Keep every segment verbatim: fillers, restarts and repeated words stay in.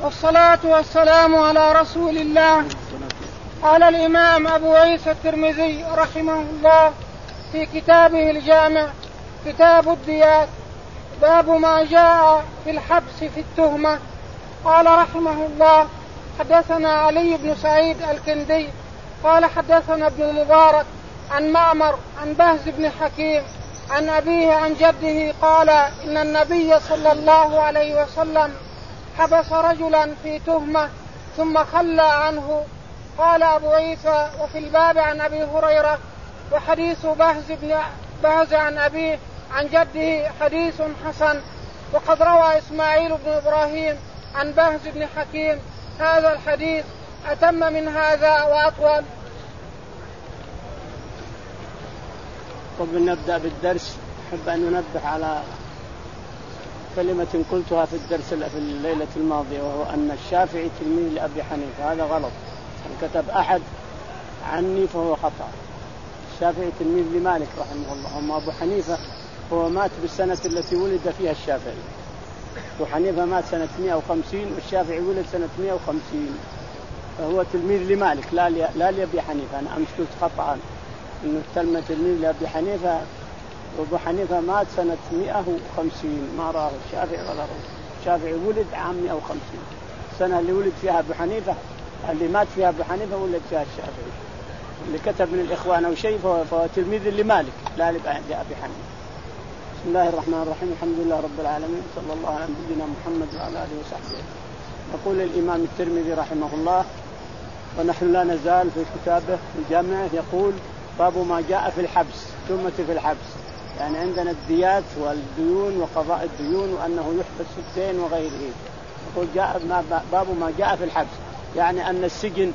والصلاة والسلام على رسول الله. قال الإمام أبو عيسى الترمذي رحمه الله في كتابه الجامع كتاب الديات باب ما جاء في الحبس في التهمة. قال رحمه الله حدثنا علي بن سعيد الكندي قال حدثنا ابن المبارك عن معمر عن بهز بن حكيم عن أبيه عن جده قال إن النبي صلى الله عليه وسلم حبس رجلا في تهمة ثم خلى عنه. قال أبو عيسى وفي الباب عن أبي هريرة وحديث بهز بن بهز عن أبيه عن جده حديث حسن. وقد روى إسماعيل بن إبراهيم عن بهز بن حكيم هذا الحديث أتم من هذا وأطول. قبل نبدأ بالدرس أحب أن ننبه على كلمة قلتها في الدرس في الليلة الماضية، وهو أن الشافعي تلميذ لأبي حنيفة. هذا غلط، إن كتب أحد عني فهو خطأ. الشافعي تلميذ لمالك رحمه الله، أما أبو حنيفة هو مات بالسنة التي ولد فيها الشافعي. أبو حنيفة مات سنة مئة وخمسين والشافعي ولد سنة مئة وخمسين، فهو تلميذ لمالك لا لا لأبي حنيفة. أنا أمس قلت خطأ إنه تلميذ تلميذ لأبي حنيفة، وأبو حنيفة مات سنة مئة وخمسين ما راه الشافعي ولا راه. الشافعي ولد عام مئة وخمسين، السنة اللي ولد فيها أبو حنيفة اللي مات فيها أبو حنيفة ولد فيها الشافعي. اللي كتب من الإخوان أو شيء فهو, فهو تلميذ لمالك لا لأبي حنيفة. بسم الله الرحمن الرحيم، الحمد لله رب العالمين، صلى الله على نبينا محمد وعلى آله وصحبه. يقول الإمام الترمذي رحمه الله ونحن لا نزال في كتابه الجامع، يقول باب ما جاء في الحبس، تهمة في الحبس، يعني عندنا الديات والديون وقضاء الديون وأنه يحبس في الدين وغيره. يقول جاء باب ما جاء في الحبس، يعني أن السجن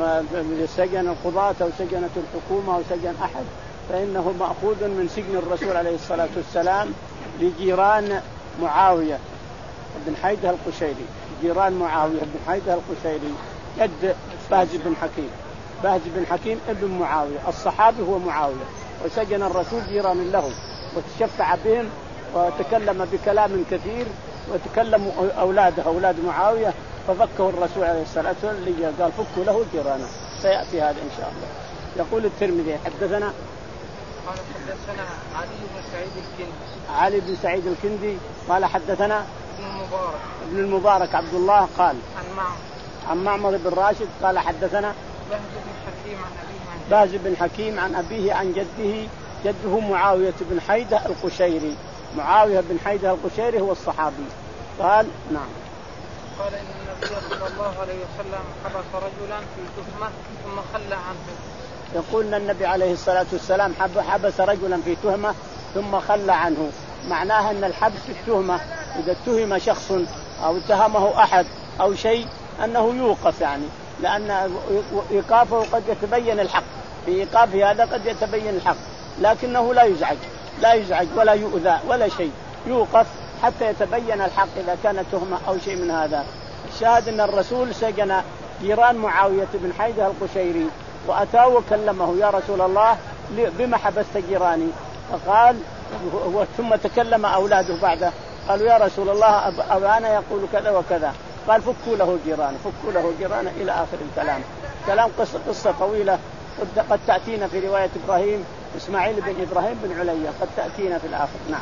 سجن القضاة أو سجنة الحكومة أو سجن أحد فإنه مأخوذ من سجن الرسول عليه الصلاة والسلام لجيران معاوية بن حيدة القشيري. جيران معاوية بن حيدة القشيري جد بهز بن حكيم. بهز بن حكيم ابن معاوية الصحابي هو معاوية، وسجن الرسول جيران له وتشفع بهم وتكلم بكلام كثير، وتكلم أولاده أولاد معاوية ففكه الرسول عليه الصلاة والسلام قال فكوا له جيرانه. سيأتي هذا إن شاء الله. يقول الترمذي حدثنا قال حدثنا علي بن سعيد الكندي علي بن سعيد الكندي قال حدثنا ابن المبارك ابن المبارك عبد الله قال عن معمر عن معمر بن راشد قال حدثنا بهز بن حكيم عن أبيه بهز بن حكيم عن أبيه عن جده. جده معاوية بن حيدة القشيري. معاوية بن حيدة القشيري هو الصحابي. قال نعم قال إن النبي صلى الله عليه وسلم حبس رجلا في تهمة ثم خلى عنه. يقول أن النبي عليه الصلاة والسلام حبس رجلا في تهمة ثم خلى عنه. معناها أن الحبس في التهمة إذا اتهم شخص أو اتهمه أحد أو شيء أنه يوقف، يعني لأن إيقافه قد يتبين الحق، في إيقافه هذا قد يتبين الحق، لكنه لا يزعج لا يزعج ولا يؤذى ولا شيء، يوقف حتى يتبين الحق إذا كان تهمة أو شيء من هذا. الشاهد أن الرسول سجن جيران معاوية بن حيدة القشيري وأتاه وكلمه يا رسول الله بما حبست جيراني؟ فقال ثم تكلم أولاده بعده قالوا يا رسول الله أبانا يقول كذا وكذا. قال فكوا له جيران فكوا له جيران إلى آخر الكلام. كلام قصة, قصة طويلة قد تأتينا في رواية إبراهيم إسماعيل بن إبراهيم بن عليا، قد تأتينا في الآخر. نعم.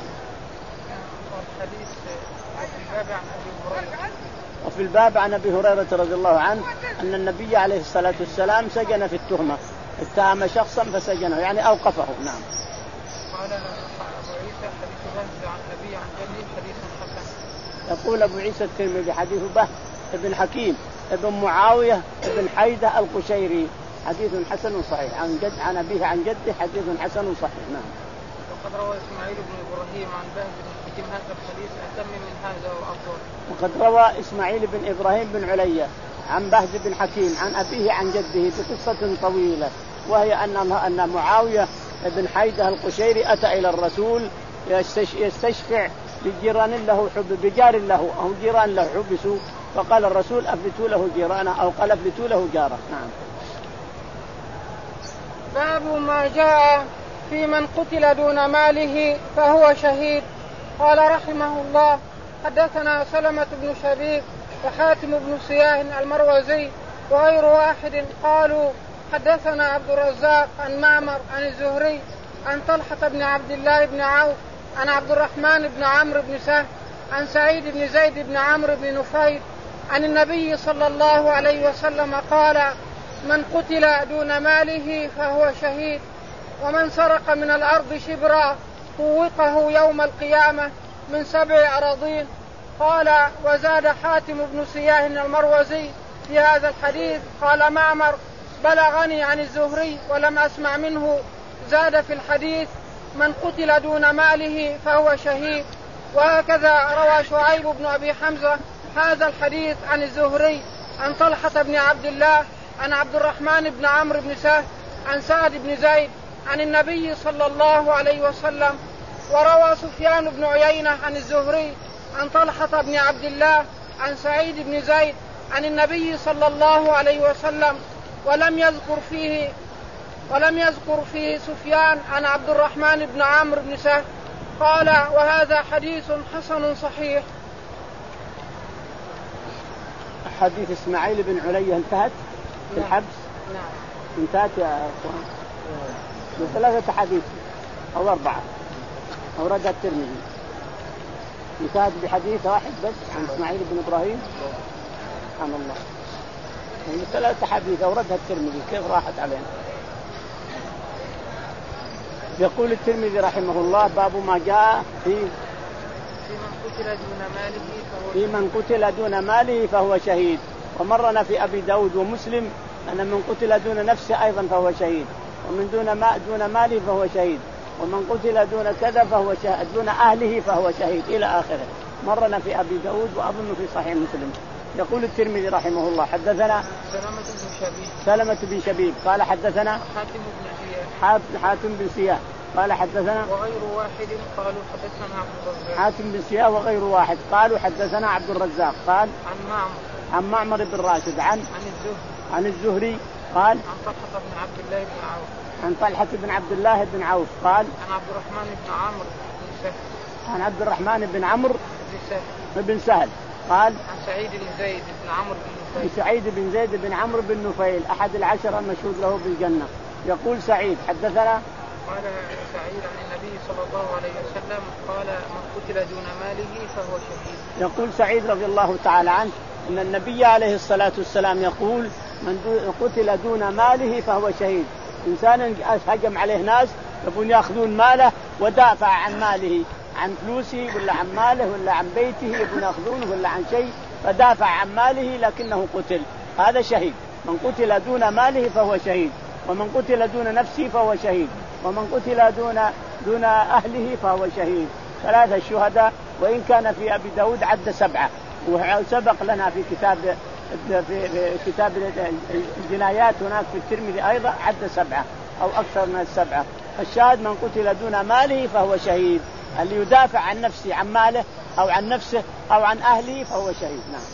وفي الباب عن أبي هريرة رضي الله عنه أن النبي عليه الصلاة والسلام سجن في التهمة، اتهم شخصا فسجنه يعني أوقفه. نعم. قال أبو عيسى حديث بهز عن أبي عن جده حديث حسن. يقول أبو عيسى الترمذي حديث بهز ابن حكيم ابن معاوية ابن حيدة القشيري حديث حسن صحيح عن جد عن أبيه عن جده حديث حسن صحيح. نعم. وقد روى إسماعيل بن إبراهيم عن بهز بن حكيم هذا الحديث أتم من هذا وأطول. وقد روى إسماعيل بن إبراهيم بن عليا عن بهز بن حكيم عن أبيه عن جده بقصة طويلة، وهي أن أن معاوية بن حيدة القشيري أتى إلى الرسول يستشفع بجيران له حب بجار له أو جيران له حبسوا، فقال الرسول أفلتوا له جيرانه أو قال أفلتوا له جاره. نعم. باب ما جاء في من قتل دون ماله فهو شهيد. قال رحمه الله حدثنا سلمة بن شبيب وحاتم بن سياه المروزي وغير واحد قالوا حدثنا عبد الرزاق عن معمر عن الزهري عن طلحة بن عبد الله بن عوف عن عبد الرحمن بن عمرو بن سهل عن سعيد بن زيد بن عمرو بن نفيل عن النبي صلى الله عليه وسلم قال: من قتل دون ماله فهو شهيد، ومن سرق من الأرض شبرا طوقه يوم القيامة من سبع أراضين. قال: وزاد حاتم بن سياه المروزي في هذا الحديث. قال معمر: بلغني عن الزهري ولم أسمع منه زاد في الحديث: من قتل دون ماله فهو شهيد. وهكذا روى شعيب بن أبي حمزة هذا الحديث عن الزهري عن طلحة بن عبد الله عن عبد الرحمن بن عمرو بن سهل عن سعد بن زيد عن النبي صلى الله عليه وسلم. وروى سفيان بن عيينة عن الزهري عن طلحة بن عبد الله عن سعيد بن زيد عن النبي صلى الله عليه وسلم، ولم يذكر فيه ولم يذكر فيه سفيان عن عبد الرحمن بن عمرو بن سهل. قال: وهذا حديث حسن صحيح. حديث إسماعيل بن علية انتهت في الحبس. نعم انتهت يا أخوان بثلاثة حديث أو أربعة أوردها الترمذي، انتهت بحديث واحد بس عن إسماعيل بن إبراهيم. سبحان الله، يعني ثلاثة حديث أوردها الترمذي، كيف راحت علينا؟ يقول الترمذي رحمه الله: باب ما جاء في في من قتل دون ماله فهو شهيد. ومرنا في أبي داود ومسلم أن من قتل دون نفسه أيضا فهو شهيد، ومن دون ما دون ماله فهو شهيد، ومن قتل دون كذا فهو شهيد، دون أهله فهو شهيد إلى آخره. مرنا في أبي داود وأظن في صحيح مسلم. يقول الترمذي رحمه الله: حدثنا سلمة بن شبيب سلمة بن شبيب قال حدثنا حاتم بن سياه حاتم بن سياه قال حدثنا وغير واحد قالوا حدثنا عبد الرزاق حاتم بن سياه وغير واحد قالوا حدثنا عبد الرزاق قال عن معمر عن معمر بن راشد عن عن الزهري عن الزهري قال عن طلحة بن عبد الله بن عوف عن طلحة بن عبد الله بن عوف قال عن عبد الرحمن بن عمرو بن سهل عن عبد الرحمن بن عمرو بن سهل بن سهل قال عن سعيد بن زيد بن عمرو بن نفيل سعيد بن زيد بن عمرو بن نفيل أحد العشرة المشهود له بالجنة. يقول سعيد حدثنا قال سعيد عن النبي صلى الله عليه وسلم قال: من قتل دون ماله فهو شهيد. يقول سعيد رضي الله تعالى عنه أن النبي عليه الصلاة والسلام يقول: من قتل دون ماله فهو شهيد. إنسان هجم عليه ناس يبون يأخذون ماله ودافع عن ماله، عن فلوسه ولا عن ماله ولا عن بيته يبون يأخذونه ولا عن شيء، فدافع عن ماله لكنه قتل، هذا شهيد. من قتل دون ماله فهو شهيد، ومن قتل دون نفسه فهو شهيد، ومن قتل دون دون أهله فهو شهيد. ثلاثة شهداء، وإن كان في أبي داود عد سبعة، وسبق لنا في كتاب في كتاب الجنايات هناك في الترمذي أيضا عد سبعة أو أكثر من السبعة. الشاهد: من قتل دون ماله فهو شهيد، اللي يدافع عن نفسه عن ماله أو عن نفسه أو عن أهله فهو شهيد. نعم.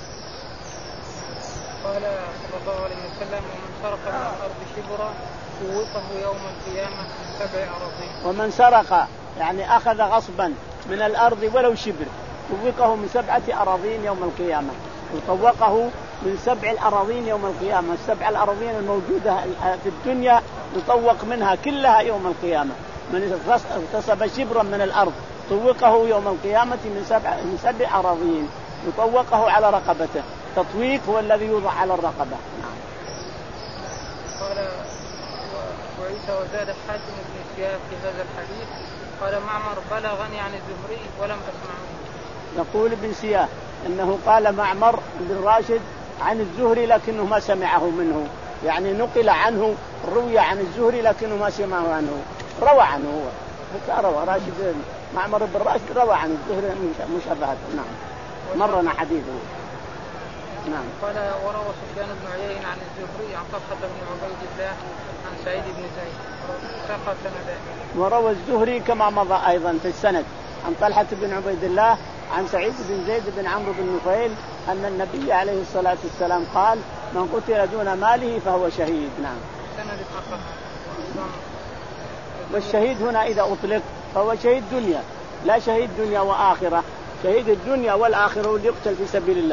قال صلى الله عليه وسلم: ومن سرق من الأرض شبرا طوقه يوم القيامة سبع أراضين. ومن سرق يعني أخذ غصبا من الأرض ولو شبر طوقه من سبعة أراضين يوم القيامة، وطوقه من سبع الأراضين يوم القيامة. السبع الأراضين الموجودة في الدنيا يطوق منها كلها يوم القيامة. من اغتصب شبرا من الأرض طوقه يوم القيامة من سبع من سبع أراضين، يطوقه على رقبته. تطويق هو الذي يوضع على الرقبة. نعم. قال وعيسى وزاد حاتم بن سياه في هذا الحديث. قال معمر: بلغني عن الزهري ولم أسمع منه. يقول ابن سياه أنه قال معمر بن راشد عن الزهري لكنه ما سمعه منه، يعني نقل عنه، روي عن الزهري لكنه ما سمعه عنه، روى عنه هو روى راشد معمر بن راشد روى عن الزهري مشابهة. نعم. مرنا حديثه. نعم. قال وروى سفيان بن عيينة عن الزهري عن طلحة بن عبيد الله عن سعيد بن زيد ساق سندا. وروى الزهري كما مضى أيضا في السند عن طلحة بن عبيد الله عن سعيد بن زيد بن عمرو بن نفيل أن النبي عليه الصلاة والسلام قال: من قتل دون ماله فهو شهيد. نعم. والشهيد هنا إذا أطلق فهو شهيد دنيا، لا شهيد دنيا وآخرة. شهيد الدنيا والآخرة واللي يقتل في سبيل الله،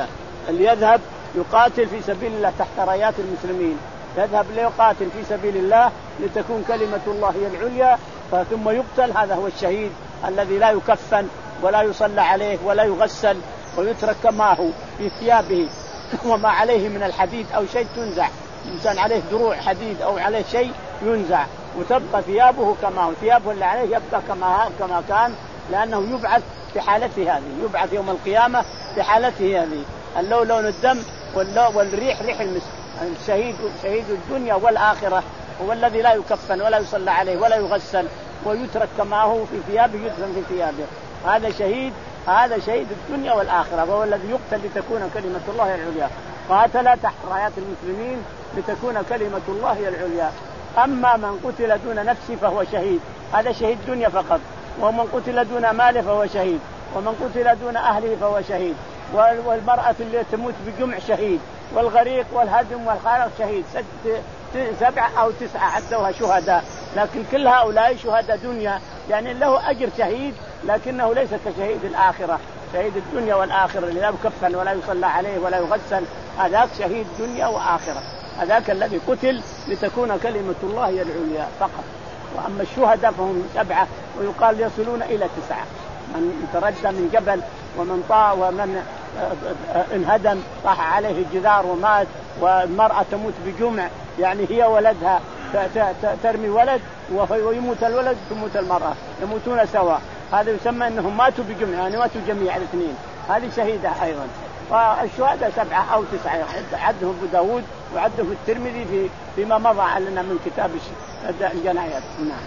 اللي يذهب يقاتل في سبيل الله تحت رايات المسلمين، يذهب ليقاتل في سبيل الله لتكون كلمة الله هي العليا ثم يقتل، هذا هو الشهيد الذي لا يكفن ولا يصلى عليه ولا يغسل ويترك كما هو في ثيابه وما عليه من الحديد أو شيء تنزع، إنسان عليه دروع حديد أو عليه شيء ينزع وتبقى ثيابه كما هو، ثيابه اللي عليه يبقى كما كما كان، لأنه يبعث في حالته هذه، يبعث يوم القيامة في حالته هذه، اللون لون الدم والريح ريح المسك. الشهيد شهيد الدنيا والآخرة هو الذي لا يكفن ولا يصلى عليه ولا يغسل ويترك كما هو في ثيابه، يدفن في ثيابه، هذا شهيد، هذا شهيد الدنيا والآخرة، وهو الذي يقتل لتكون كلمة الله العليا. قاتل تحت رايات المسلمين لتكون كلمة الله العليا. أما من قتل دون نفسه فهو شهيد، هذا شهيد دنيا فقط، ومن قتل دون ماله فهو شهيد، ومن قتل دون أهله فهو شهيد، والمرأة اللي تموت بجمع شهيد، والغريق والهدم والخارق شهيد، سبعة أو تسعة عدوها شهداء، لكن كل هؤلاء شهداء دنيا، يعني له أجر شهيد لكنه ليس كشهيد الآخرة، شهيد الدنيا والآخرة اللي لا يكفن ولا يصلى عليه ولا يغسل، هذاك شهيد دنيا وآخرة، هذاك الذي قتل لتكون كلمة الله هي العليا فقط. وأما الشهداء فهم سبعة ويقال يصلون إلى تسعة، من تردى من جبل، ومن طاع، ومن انهدم طاح عليه الجدار ومات، والمرأة تموت بجمع، يعني هي ولدها ترمي ولد ويموت الولد تموت المرأة، يموتون سوا، هذا يسمى أنهم ماتوا بجمع، يعني ماتوا جميع الاثنين، هذه شهيدة أيضا. والشهداء سبعة أو تسعة عدهم أبو داود وعدهم الترمذي في فيما مضى علينا من كتاب الجنايات. نعم.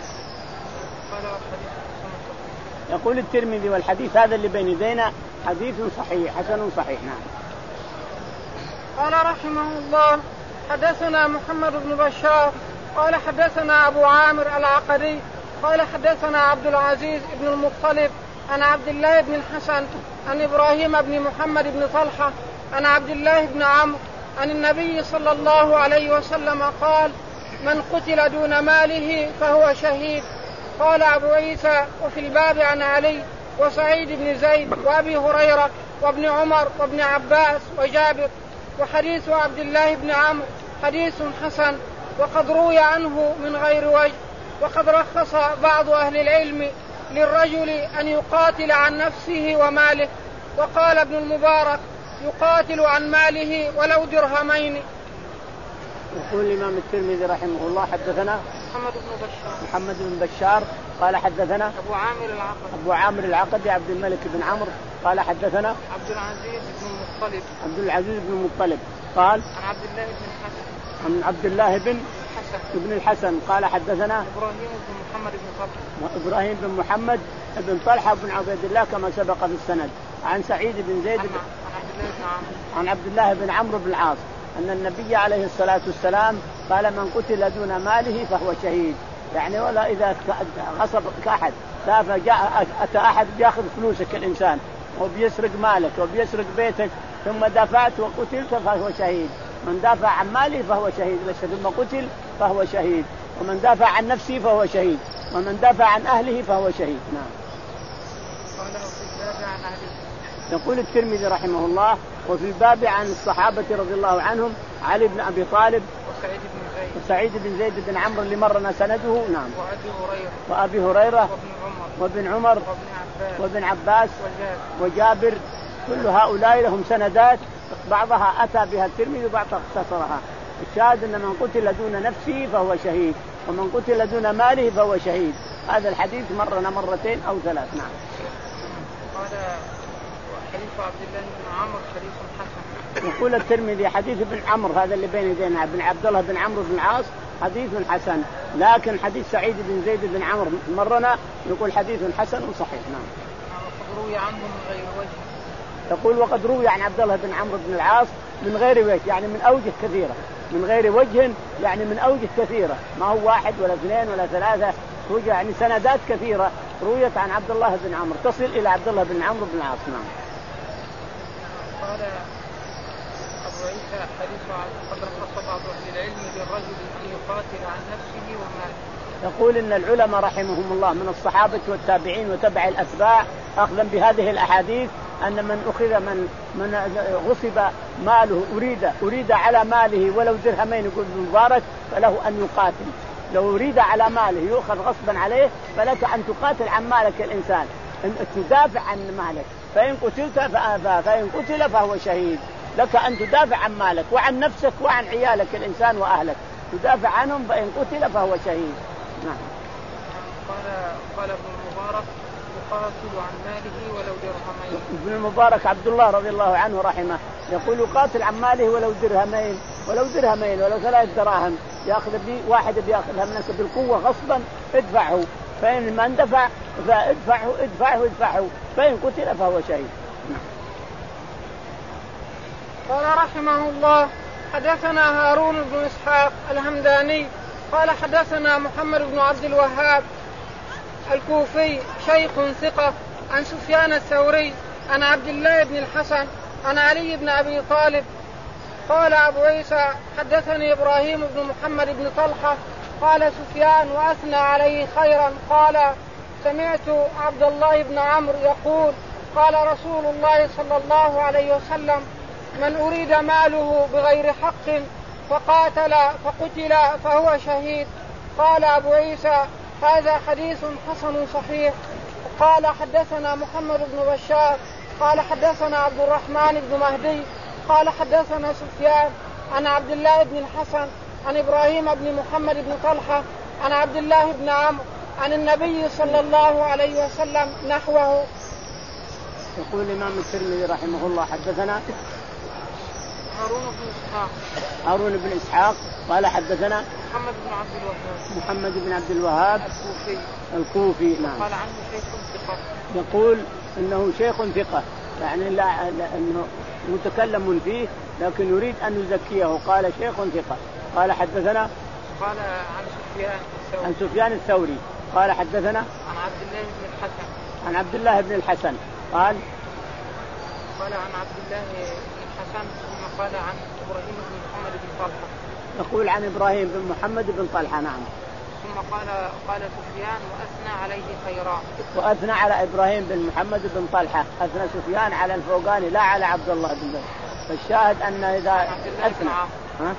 يقول الترمذي والحديث هذا اللي بين يدينا حديث صحيح حسن صحيح. نعم. قال رحمه الله حدثنا محمد بن بشار قال حدثنا أبو عامر العقدي قال حدثنا عبد العزيز بن المطلب عن عبد الله بن الحسن عن إبراهيم بن محمد بن طلحة عن عبد الله بن عمرو عن النبي صلى الله عليه وسلم قال: من قتل دون ماله فهو شهيد. قال أبو عيسى: وفي الباب عن علي وسعيد بن زيد وأبي هريرة وابن عمر وابن عباس وجابر. وحديث عبد الله بن عمرو حديث حسن وقد روي عنه من غير وجه. وقد رخص بعض أهل العلم للرجل أن يقاتل عن نفسه وماله. وقال ابن المبارك: يقاتل عن ماله ولو درهمين. يقول الإمام الترمذي رحمه الله حدثنا محمد بن بشار محمد بن بشار قال حدثنا أبو عامر العقدي أبو عامر العقدي عبد الملك بن عمرو قال حدثنا عبد العزيز بن المطلب عبد العزيز بن المطلب قال عن عبد الله بن الحسن عن عبد الله بن الحسن بن الحسن قال حدثنا إبراهيم بن محمد بن طلحة إبراهيم بن محمد بن طلحة بن عبيد الله كما سبق في السند عن سعيد بن زيد عن عبد الله بن عمرو بن العاص أن النبي عليه الصلاة والسلام قال: من قتل دون ماله فهو شهيد. يعني ولا إذا غصب كأحد فجاء أتى أحد بيأخذ فلوسك الإنسان وبيسرق مالك وبيسرق بيتك ثم دافعت وقتلت فهو شهيد. من دافع عن ماله فهو شهيد ثم قتل فهو شهيد. ومن دافع عن نفسه فهو شهيد. ومن دافع عن أهله فهو شهيد. نعم. يقول الترمذي رحمه الله: وفي الباب عن الصحابة رضي الله عنهم علي بن أبي طالب وسعيد بن زيد وسعيد بن زيد بن عمرو اللي مرنا سنده. نعم. وأبي هريرة وأبي هريرة وابن وابن عمر عمر عباس وابن عباس وجابر. وجابر. كل هؤلاء لهم سندات بعضها أتى بها الترمذي وبعضها اختصرها. الشاهد أن من قتل دون نفسه فهو شهيد ومن قتل دون ماله فهو شهيد. هذا الحديث مرنا مرتين أو ثلاث. نعم. قال حديث عبد الله بن عمرو حديث حسن. يقول الترمذي حديث ابن عمرو هذا اللي بين يدينا ابن عبد الله بن عمرو بن العاص حديث حسن. لكن حديث سعيد بن زيد بن عمرو مرنا يقول حديث حسن وصحيح. نعم. وقد روي عنه من غير وجه. يقول وقد روي عن عبد الله بن عمرو بن العاص من غير وجه يعني من أوجه كثيرة. من غير وجه يعني من أوجه كثيرة، ما هو واحد ولا اثنين ولا ثلاثة، يعني سندات كثيرة رويت عن عبد الله بن عمرو تصل إلى عبد الله بن عمرو بن العاص. نعم. قال أبو عيسى حديث قد رخص بعض أهل العلم للرجل أن يقاتل عن نفسه وماله. يقول إن العلماء رحمهم الله من الصحابة والتابعين وتبع الأتباع أخذا بهذه الأحاديث أن من أخذ من من غصب ماله أريد أريد على ماله ولو درهمين، يقول ابن المبارك فله أن يقاتل. لو أريد على ماله يؤخذ غصبا عليه فلك أن تقاتل عن مالك الإنسان، أن تدافع عن مالك، فإن قتلت فإن قتل فهو شهيد. لك أن تدافع عن مالك وعن نفسك وعن عيالك الإنسان وأهلك، تدافع عنهم، فإن قتل فهو شهيد. نعم. قال قال ابن المبارك يقاتل عن ماله ولو درهمين. ابن المبارك عبد الله رضي الله عنه رحمه يقول يقاتل عن ماله ولو درهمين، ولو درهمين ولو ثلاث دراهم يأخذ بي واحد بيأخذها منك بالقوة غصبا ادفعه، فإن ما اندفع فادفعه ادفعه ادفعه فإن قتل فهو شهيد. قال رحمه الله حدثنا هارون بن إسحاق الهمداني قال حدثنا محمد بن عبد الوهاب الكوفي شيخ ثقة عن سفيان الثوري عن عبد الله بن الحسن عن علي بن أبي طالب قال أبو عيسى حدثني إبراهيم بن محمد بن طلحة قال سفيان وأثنى عليه خيرا قال سمعت عبد الله بن عمرو يقول قال رسول الله صلى الله عليه وسلم من أريد ماله بغير حق فقاتل فقتل فهو شهيد. قال أبو عيسى هذا حديث حسن صحيح. قال حدثنا محمد بن بشار قال حدثنا عبد الرحمن بن مهدي قال حدثنا سفيان عن عبد الله بن الحسن عن إبراهيم بن محمد بن طلحة عن عبد الله بن عمرو عن النبي صلى الله عليه وسلم نحوه. يقول الإمام الترمذي رحمه الله حدثنا هارون بن إسحاق هارون بن إسحاق قال حدثنا محمد بن عبد الوهاب محمد بن عبد الوهاب الكوفي الكوفي نعم. قال عنه شيخ ثقة. يقول إنه شيخ ثقة، يعني لا إنه متكلم فيه لكن يريد أن يزكيه، قال شيخ ثقة. قال حدثنا قال عن سفيان الثوري عن سفيان الثوري قال حدثنا عن عبد الله بن الحسن عن عبد الله بن الحسن قال قال عن عبد الله بن الحسن ثم قال عن إبراهيم بن محمد بن طلحة. يقول عن إبراهيم بن محمد بن طلحة نعم. ثم قال قال سفيان وأثنى عليه خيرا. وأثنى على إبراهيم بن محمد بن طلحة، أثنى سفيان على الفوقاني لا على عبد الله بن طلحة. فالشاهد أن إذا أثنى ها؟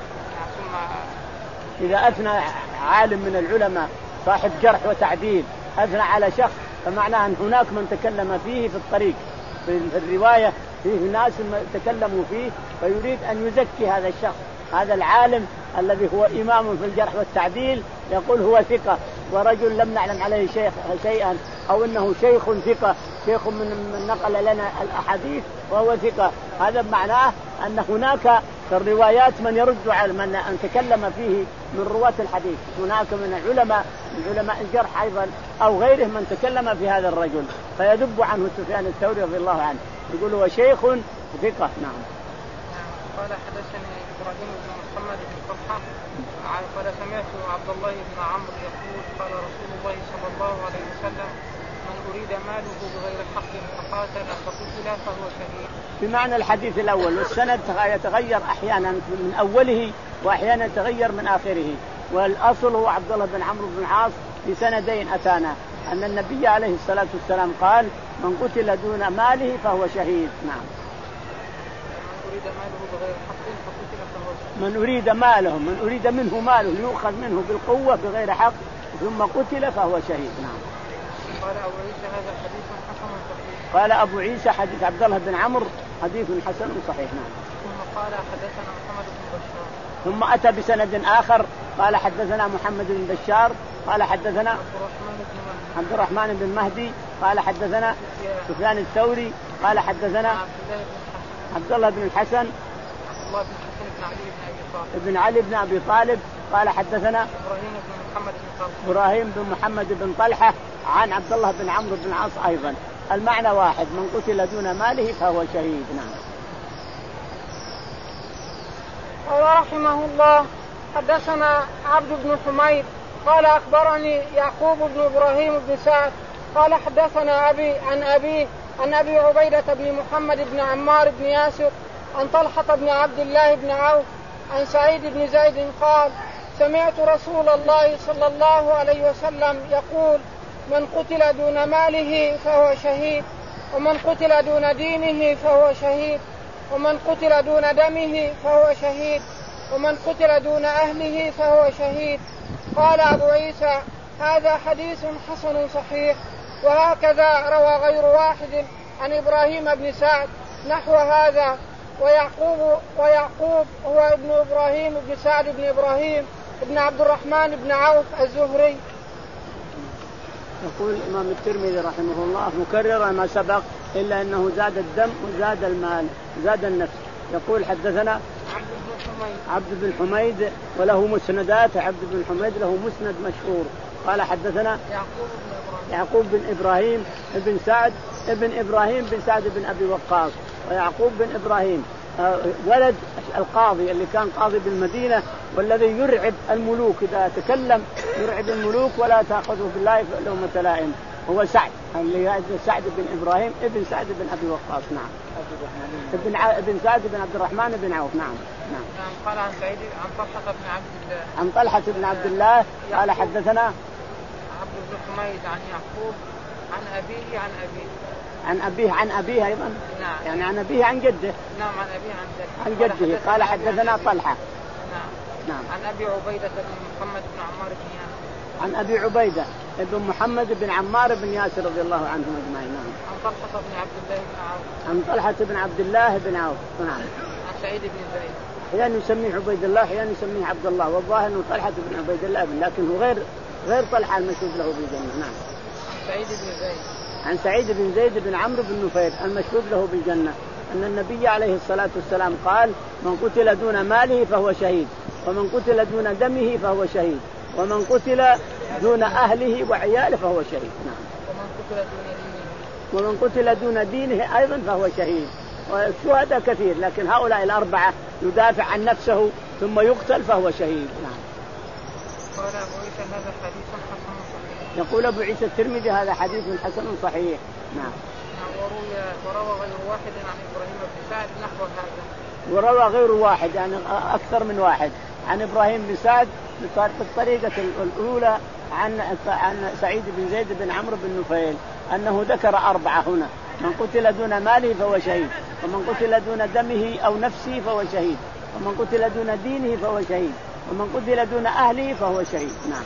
إذا أثنى عالم من العلماء صاحب جرح وتعديل أثنى على شخص فمعناه أن هناك من تكلم فيه في الطريق في الرواية، فيه ناس تكلموا فيه فيريد أن يزكي هذا الشخص، هذا العالم الذي هو إمام في الجرح والتعديل يقول هو ثقة ورجل لم نعلم عليه شيخ شيئا أو أنه شيخ ثقة، شيخ من, من نقل لنا الأحاديث وهو ثقة. هذا معناه أن هناك في الروايات من يرد على من أن تكلم فيه من رواة الحديث، هناك من العلماء من علماء الجرح أيضا أو غيره من تكلم في هذا الرجل فيدب عنه سفيان الثوري رضي الله عنه يقول هو شيخ ثقة. نعم. قال حدثني إبراهيم بن محمد بن طلحة قال سمعت عبد الله بن عمرو يقول قال رسول الله صلى الله عليه وسلم من أريد ماله بغير حق فقاتل فقتل فهو شهيد. بمعنى الحديث الأول، والسند يتغير أحيانا من أوله وأحيانا يتغير من آخره، والأصل هو عبد الله بن عمرو بن العاص بسندين أتانا أن النبي عليه الصلاة والسلام قال من قتل دون ماله فهو شهيد. نعم. من أريد ماله من أريد منه ماله يؤخذ منه بالقوة بغير حق ثم قتل فهو شهيد. نعم. قال أبو عيسى هذا حديث حسن صحيح. قال أبو عيسى حديث عبد الله بن عمرو حديث حسن صحيح. نعم. ثم قال حدثنا محمد بن بشار. ثم أتى بسند آخر قال حدثنا محمد بن بشار قال حدثنا عبد الرحمن بن مهدي قال حدثنا سفيان الثوري قال حدثنا عبد الله بن الحسن ابن علي بن أبي طالب قال حدثنا إبراهيم بن محمد بن طلحة عن عبد الله بن عمرو بن العاص أيضا المعنى واحد، من قتل دون ماله فهو شهيد. نعم. قال رحمه الله حدثنا عبد بن حميد قال أخبرني يعقوب بن إبراهيم بن سعد قال حدثنا أبي عن أبيه عن أبي عبيدة بن محمد بن عمار بن ياسر عن طلحة بن عبد الله بن عوف عن سعيد بن زيد قال سمعت رسول الله صلى الله عليه وسلم يقول من قتل دون ماله فهو شهيد. ومن قتل دون دينه فهو شهيد ومن قتل دون دمه فهو شهيد ومن قتل دون أهله فهو شهيد. قال أبو عيسى هذا حديث حسن صحيح. وهكذا روى غير واحد عن إبراهيم بن سعد نحو هذا. ويعقوب, ويعقوب هو ابن إبراهيم بن سعد بن إبراهيم ابن عبد الرحمن بن عوف الزهري. يقول الإمام الترمذي رحمه الله مكرر ما سبق إلا أنه زاد الدم وزاد المال زاد النفس. يقول حدثنا عبد بن حميد وله مسندات. عبد بن حميد له مسند مشهور. قال حدثنا يعقوب بن إبراهيم بن سعد ابن إبراهيم بن سعد بن أبي وقاص. ويعقوب بن إبراهيم ولد القاضي اللي كان قاضي بالمدينة والذي يرعب الملوك إذا تكلم يرعب الملوك ولا تأخذه بالله لومة لائم. هو سعد اللي سعد بن إبراهيم ابن سعد بن أبي وقاص. نعم. ابن ع... ابن سعد بن عبد الرحمن بن عوف. نعم. نعم. قال عن سعيد عن طلحة بن عبد الله عن طلحة بن عبد الله قال حدثنا عبد بن حميد عن يعقوب عن أبيه عن أبيه عن أبيه عن أبيه أيضا. نعم. يعني عن أبيه عن جده. نعم عن أبيه عن جده. عن جده قال حدثنا طلحة. نعم. نعم. عن أبي عبيدة بن محمد بن عمار بن ياسر. عن أبي عبيدة بن محمد بن عمار بن ياسر رضي الله عنهم أجمعين. نعم. عن طلحة بن عبد الله بن عوف. عن طلحة بن عبد الله بن عوف. نعم. عن سعيد بن زيد. أحيانا يسميه عبيد الله أحيانا يسميه عبد الله والظاهر أنه طلحة بن عبيد الله بن لكنه غير غير طلحة المشهود له بالجنة. نعم. عن سعيد بن زيد. عن سعيد بن زيد بن عمرو بن نفيل المشهود له بالجنة أن النبي عليه الصلاة والسلام قال من قتل دون ماله فهو شهيد ومن قتل دون دمه فهو شهيد ومن قتل دون أهله وعياله فهو شهيد. نعم. ومن قتل دون دينه ومن قتل دون دينه أيضا فهو شهيد. والشهداء كثير لكن هؤلاء الأربعة يدافع عن نفسه ثم يقتل فهو شهيد. نعم. قال أبو عيسى هذا حديث حسن صحيح. يقول أبو عيسى الترمذي هذا حديث حسن صحيح. نعم. وروي وروى غير واحد عن إبراهيم بن سعد نحو هذا. وروى غير واحد يعني أكثر من واحد عن إبراهيم بن سعد بالطريقة الأولى عن عن سعيد بن زيد بن عمرو بن نفيل أنه ذكر أربعة هنا. من قتل دون ماله فهو شهيد ومن قتل دون دمه أو نفسه فهو شهيد ومن قتل دون دينه فهو شهيد ومن قتل دون أهله فهو شهيد. نعم.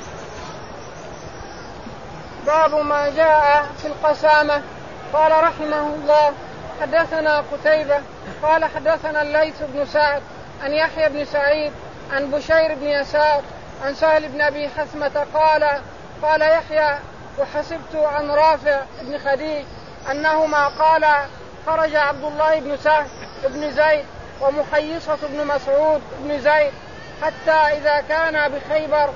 باب ما جاء في القسامة. قال رحمه الله حدثنا قتيبة قال حدثنا الليث بن سعد عن يحيى بن سعيد عن بشير بن يسار عن سهل بن أبي حثمة قال قال يحيى وحسبت عن رافع بن خديج أنهما قال خرج عبد الله بن سهل بن زيد ومحيصة بن مسعود بن زيد حتى إذا كان بخيبر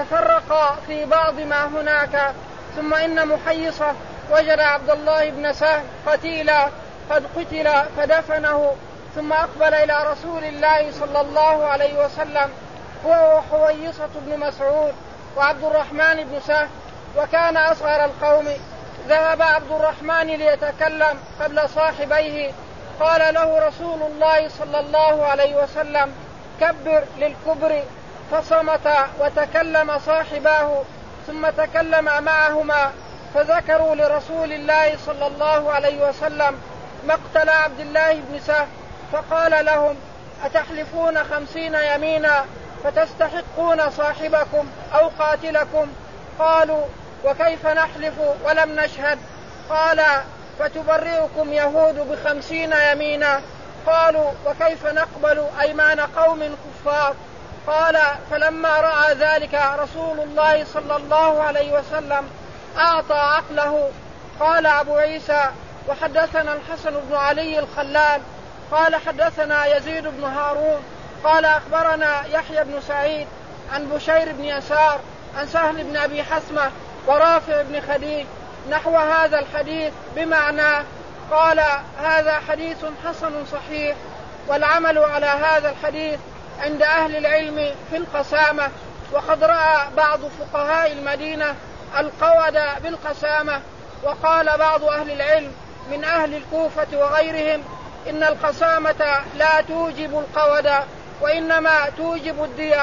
تفرقا في بعض ما هناك ثم إن محيصة وجد عبد الله بن سهل قتيلا قد قتل فدفنه ثم أقبل إلى رسول الله صلى الله عليه وسلم هو وحويصة بن مسعود وعبد الرحمن بن سهل وكان أصغر القوم. ذهب عبد الرحمن ليتكلم قبل صاحبيه قال له رسول الله صلى الله عليه وسلم كبر للكبر فصمت وتكلم صاحباه ثم تكلم معهما فذكروا لرسول الله صلى الله عليه وسلم مقتل عبد الله بن سهل فقال لهم أتحلفون خمسين يمينا فتستحقون صاحبكم أو قاتلكم؟ قالوا وكيف نحلف ولم نشهد؟ قال فتبرئكم يهود بخمسين يمينا. قالوا وكيف نقبل أيمان قوم كفار؟ قال فلما رأى ذلك رسول الله صلى الله عليه وسلم أعطى عقله. قال أبو عيسى وحدثنا الحسن بن علي الخلال قال حدثنا يزيد بن هارون قال أخبرنا يحيى بن سعيد عن بشير بن يسار عن سهل بن أبي حثمة ورافع بن خديج نحو هذا الحديث بمعنى. قال هذا حديث حسن صحيح. والعمل على هذا الحديث عند أهل العلم في القسامة. وقد رأى بعض فقهاء المدينة القود بالقسامة. وقال بعض أهل العلم من أهل الكوفة وغيرهم إن القسامة لا توجب القود وإنما توجب الدية.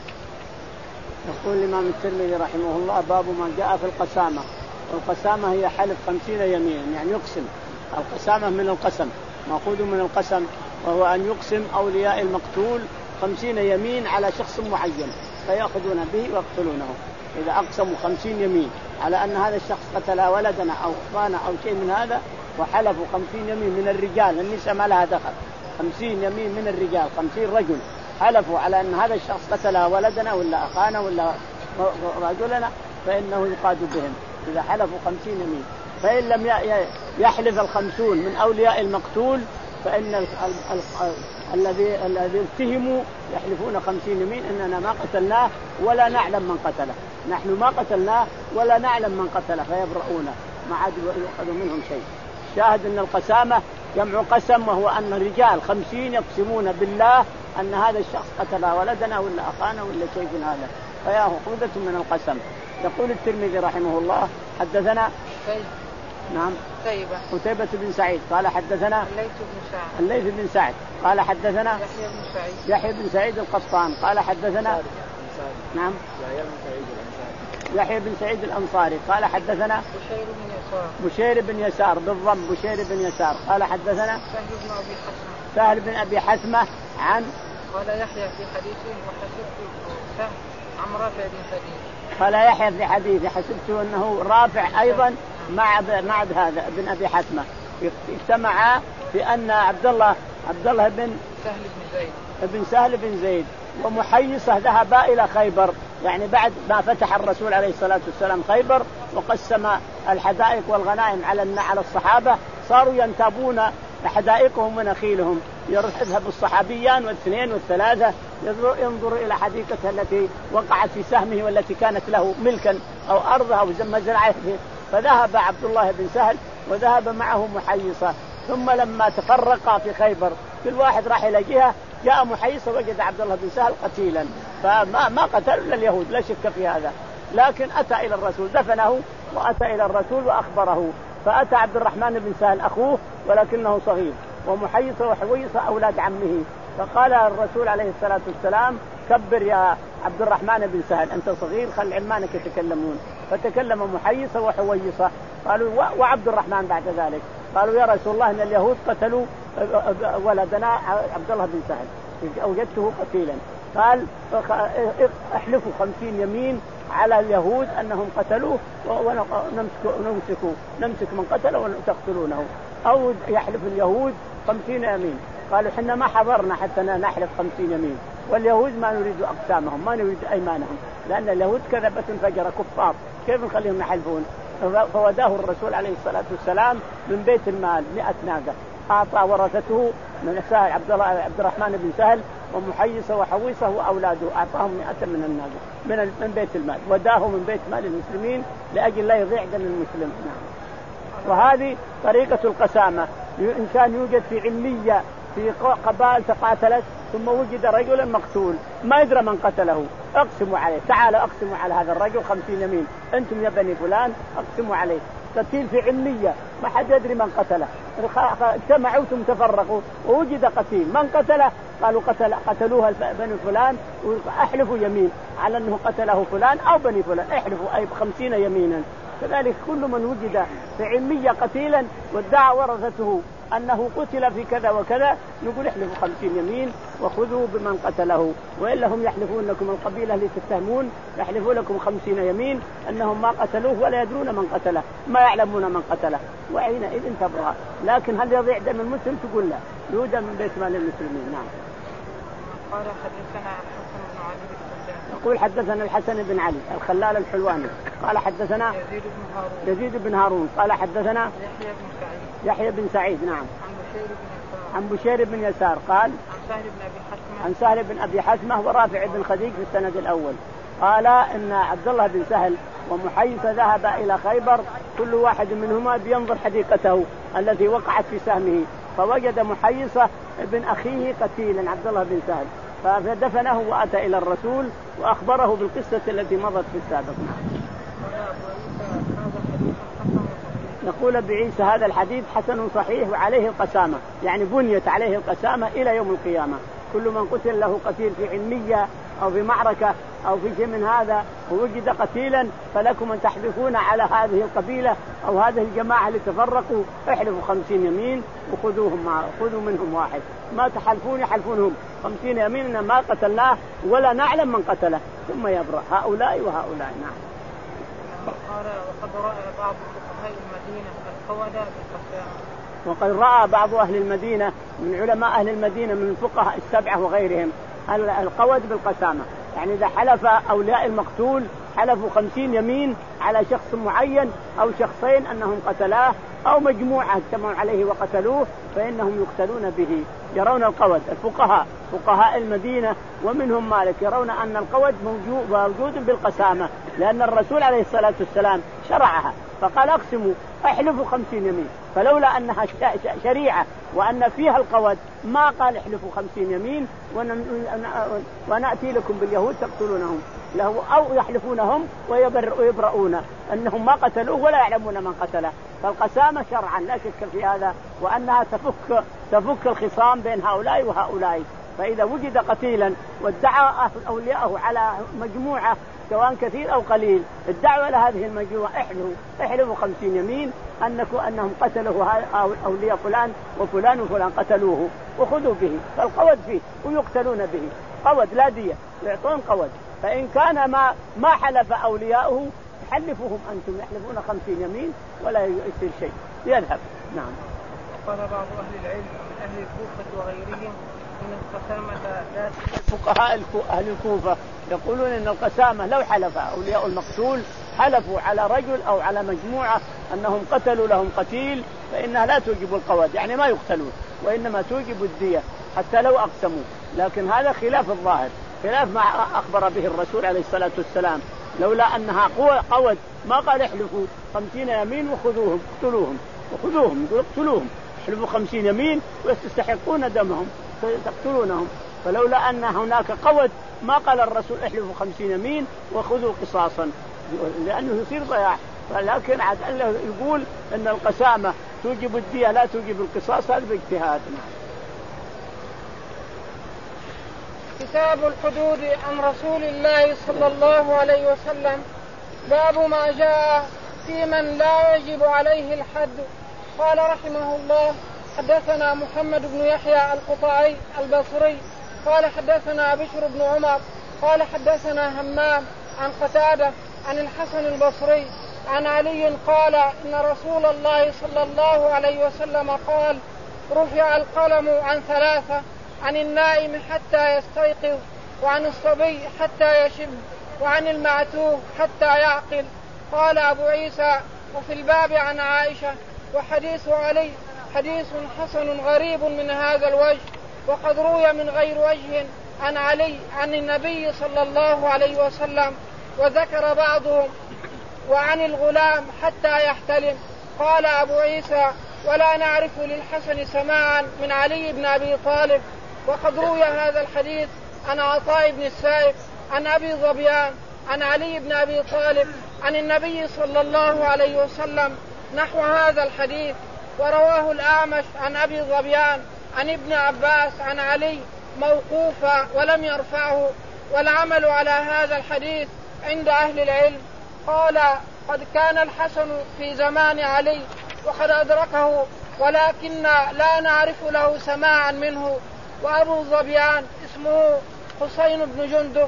يقول الإمام الترمذي رحمه الله باب ما جاء في القسامة. والقسامة هي حلف خمسين يمين يعني يقسم القسامة من القسم، مأخوذ من القسم، وهو أن يقسم أولياء المقتول خمسين يمين على شخص معين فيأخذون به ويقتلونه. إذا أقسموا خمسين يمين على أن هذا الشخص قتل ولدنا أو أخوانا أو شيء من هذا، وحلفوا خمسين يمين من الرجال، النساء ما لها دخل، خمسين يمين من الرجال، خمسين رجل حلفوا على أن هذا الشخص قتل ولدنا ولا أخانا ولا رجلنا، فإنه يقاد بهم إذا حلفوا خمسين يمين. فإن لم يحلف الخمسون من أولياء المقتول فإن الذي الذي اتهموا يحلفون خمسين يمين إننا ما قتلناه ولا نعلم من قتله، نحن ما قتلناه ولا نعلم من قتله، فيبرؤون ما عاد يؤخذ منهم شيء. شاهد أن القسامة جمع قسم، وهو أن الرجال خمسين يقسمون بالله أن هذا الشخص قتل ولدنا ولا أخانا ولا شيء من هذا، فيا خذة من القسم. يقول الترمذي رحمه الله حدثنا نعم قتيبة قتيبة بن سعيد قال حدثنا الليث بن سعد الليث بن سعد قال حدثنا يحيى بن سعيد يحيى بن سعيد القطان قال حدثنا نعم يحيى بن سعيد الأنصاري قال حدثنا بشير بن يسار بشير بن يسار بالضم بشير بن يسار قال حدثنا سهل بن أبي حسمة سهل بن أبي حسمة عن قال يحيى في حديثه وحسبت سهل عن رافع بن خديج قال يحيى في حديثه حسبته أنه رافع أيضا مع مع هذا ابن أبي حتمة اجتمعا في أن عبد الله عبد الله بن سهل بن زيد ابن سهل بن زيد ومحيصة ذهبا إلى خيبر، يعني بعد ما فتح الرسول عليه الصلاة والسلام خيبر وقسم الحدائق والغنائم على على الصحابة، صاروا ينتابون حدائقهم ونخيلهم، يذهب الصحابيان والاثنين والثلاثة ينظر إلى حديقته التي وقعت في سهمه والتي كانت له ملكا أو أرضها أو مزرعته، فذهب عبد الله بن سهل وذهب معه محيصة. ثم لما تفرقا في خيبر كل واحد راح إلى جهة، جاء محيصة وجد عبد الله بن سهل قتيلا، فما ما قتل إلا اليهود لا شك في هذا، لكن أتى إلى الرسول دفنه وأتى إلى الرسول وأخبره، فأتى عبد الرحمن بن سهل أخوه ولكنه صغير، ومحيصة وحويصة أولاد عمه، فقال الرسول عليه الصلاة والسلام كبر يا عبد الرحمن بن سهل أنت صغير خل عمانك يتكلمون، فتكلم محيصة وحويصة. قالوا وعبد الرحمن بعد ذلك قالوا يا رسول الله إن اليهود قتلوا ولدنا عبد الله بن سهل أوجدته قتيلا. قال احلفوا خمسين يمين على اليهود أنهم قتلوه ونمسك نمسك من قتله وتقتلونه، أو يحلف اليهود خمسين يمين. قالوا حنا ما حضرنا حتى نحلف خمسين يمين، واليهود ما نريد أقسامهم ما نريد أيمانهم، لأن اليهود كذبة فجر كفار كيف نخليهم يحلفون؟ فوداه الرسول عليه الصلاة والسلام من بيت المال مئة ناقة، أعطى ورثته من سهل عبد الله عبد الرحمن بن سهل ومحيصة وحويصة وأولاده، أعطاهم مئة من الناقة من من بيت المال، وداه من بيت مال المسلمين لأجل لا يضيع دم المسلم. وهذه طريقة القسامة، إن كان يوجد في علمية في قبائل تقاتلت ثم وجد رجل مقتول ما يدرى من قتله، اقسموا عليه، تعالوا اقسموا على هذا الرجل خمسين يمين، انتم يا بني فلان اقسموا عليه. قتيل في علمية ما حد يدري من قتله، اجتمعوا ثم تفرقوا ووجد قتيل من قتله، قالوا قتل قتلوها بني فلان، واحلفوا يمين على انه قتله فلان او بني فلان، احلفوا اي خمسين يمينا. كذلك كل من وجد في علمية قتيلا وادعى ورثته أنه قتل في كذا وكذا نقول احلفوا خمسين يمين وخذوا بمن قتله، وإلا هم يحلفون لكم القبيلة اللي تتهمون يحلفوا لكم خمسين يمين أنهم ما قتلوه ولا يدرون من قتله، ما يعلمون من قتله، وحينئذ تبرأ. لكن هل يضيع دم المسلم؟ تقول لا، يودى من بيت مال المسلمين. نعم. قال حدثنا الحسن بن علي يقول حدثنا الحسن بن علي الخلال الحلواني قال حدثنا يزيد بن هارون يزيد بن هارون قال حدثنا يحيى بن سعيد يحيى بن سعيد نعم عن بشير بن يسار عن بشير بن يسار قال عن سهل بن أبي حتمة عن سهل بن أبي حتمة ورافع بن خديج في السند الأول قال إن عبد الله بن سهل ومحيصة ذهب إلى خيبر، كل واحد منهما بينظر حديقته التي وقعت في سهمه، فوجد محيصة ابن أخيه قتيلا عبد الله بن سهل، فدفنه وأتى إلى الرسول وأخبره بالقصة التي مضت في السابق. نقول بعيسى هذا الحديث حسن صحيح وعليه القسامة، يعني بنيت عليه القسامة إلى يوم القيامة. كل من قتل له قتيل في علمية أو في معركة أو في شيء من هذا ووجد قتيلا فلكم أن تحلفون على هذه القبيلة أو هذه الجماعة اللي تفرقوا، احلفوا خمسين يمين وخذوهم مع خذوا منهم واحد، ما تحلفون يحلفونهم خمسين يمين ما قتلناه ولا نعلم من قتله ثم يبرأ هؤلاء وهؤلاء. نعم. قال وقد رأى بعض فقهاء المدينة القود بالقسامة. وقد رأى بعض أهل المدينة من علماء أهل المدينة من الفقهاء السبعة وغيرهم القود بالقسامة، يعني إذا حلف أولياء المقتول حلفوا خمسين يمين على شخص معين أو شخصين أنهم قتلاه أو مجموعة اجتمعوا عليه وقتلوه فإنهم يقتلون به. يرون القود الفقهاء فقهاء المدينة ومنهم مالك يرون أن القود موجود, موجود بالقسامة، لأن الرسول عليه الصلاة والسلام شرعها فقال اقسموا احلفوا خمسين يمين، فلولا أنها شريعة وأن فيها القود ما قال احلفوا خمسين يمين ونأتي لكم باليهود تقتلونهم له أو يحلفونهم ويبرؤون أنهم ما قتلوه ولا يعلمون من قتله. فالقسامة شرعا لا شك في هذا، وأنها تفك تفك الخصام بين هؤلاء وهؤلاء. فإذا وجد قتيلا وادعى أولياءه على مجموعة سواء كثير أو قليل ادعوا على هذه المجموعة احلفوا احلفوا خمسين يمين أنكم أنهم قتلوا أولياء فلان وفلان وفلان قتلوه وخذوا به، فالقود فيه ويقتلون به قود لا دية يعطون قود. فإن كان ما ما حلف أولياؤه حلفوهم أنتم يحلفون خمسين يمين ولا يصير شيء يذهب. نعم. قال بعض أهل العلم من أهل الكوفة وغيرهم إن القسامة لا فقهاء أهل الكوفة يقولون إن القسامة لو حلف أولياء المقتول حلفوا على رجل أو على مجموعة أنهم قتلوا لهم قتيل فإنها لا توجب القود، يعني ما يقتلون وإنما توجب الدية حتى لو أقسموا. لكن هذا خلاف الظاهر، خلاف ما أخبر به الرسول عليه الصلاة والسلام، لولا أنها قوة قود ما قال احلفوا خمسين يمين وخذوهم اقتلوهم وخذوهم اقتلوهم احلفوا خمسين يمين ويستحقون دمهم تقتلونهم. فلولا أن هناك قود ما قال الرسول احلفوا خمسين يمين وخذوا قصاصا لأنه يصير ضياع. ولكن عاد الله يقول أن القسامة توجب الدية لا توجب القصاص، هذا باجتهاد. كتاب الحدود عن رسول الله صلى الله عليه وسلم. باب ما جاء في من لا يجب عليه الحد. قال رحمه الله حدثنا محمد بن يحيى القطعي البصري قال حدثنا بشر بن عمر قال حدثنا همام عن قتادة عن الحسن البصري عن علي قال إن رسول الله صلى الله عليه وسلم قال رفع القلم عن ثلاثة: عن النائم حتى يستيقظ، وعن الصبي حتى يشب، وعن المعتوه حتى يعقل. قال أبو عيسى وفي الباب عن عائشة. وحديث علي حديث حسن غريب من هذا الوجه، وقد روي من غير وجه عن علي عن النبي صلى الله عليه وسلم. وذكر بعضهم وعن الغلام حتى يحتلم. قال أبو عيسى ولا نعرف للحسن سماعا من علي بن أبي طالب. وقد روي هذا الحديث عن عطاء بن السائب عن أبي ظبيان عن علي بن أبي طالب عن النبي صلى الله عليه وسلم نحو هذا الحديث. ورواه الأعمش عن أبي ظبيان عن ابن عباس عن علي موقوفا ولم يرفعه. والعمل على هذا الحديث عند أهل العلم. قال قد كان الحسن في زمان علي وقد أدركه، ولكن لا نعرف له سماعا منه. وأبو ظبيان اسمه حسين بن جندب.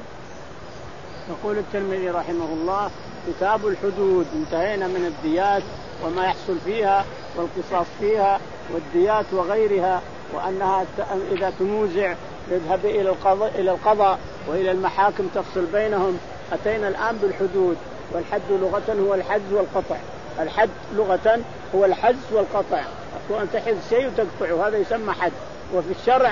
يقول الترمذي رحمه الله كتاب الحدود. انتهينا من الديات وما يحصل فيها والقصاص فيها والديات وغيرها، وأنها إذا تنوزع يذهب إلى القضاء إلى القضاء وإلى المحاكم تفصل بينهم. أتينا الآن بالحدود. والحد لغة هو الحجز والقطع. الحد لغة هو الحجز والقطع، أن تحز شيء وتقطعه هذا يسمى حد. وفي الشرع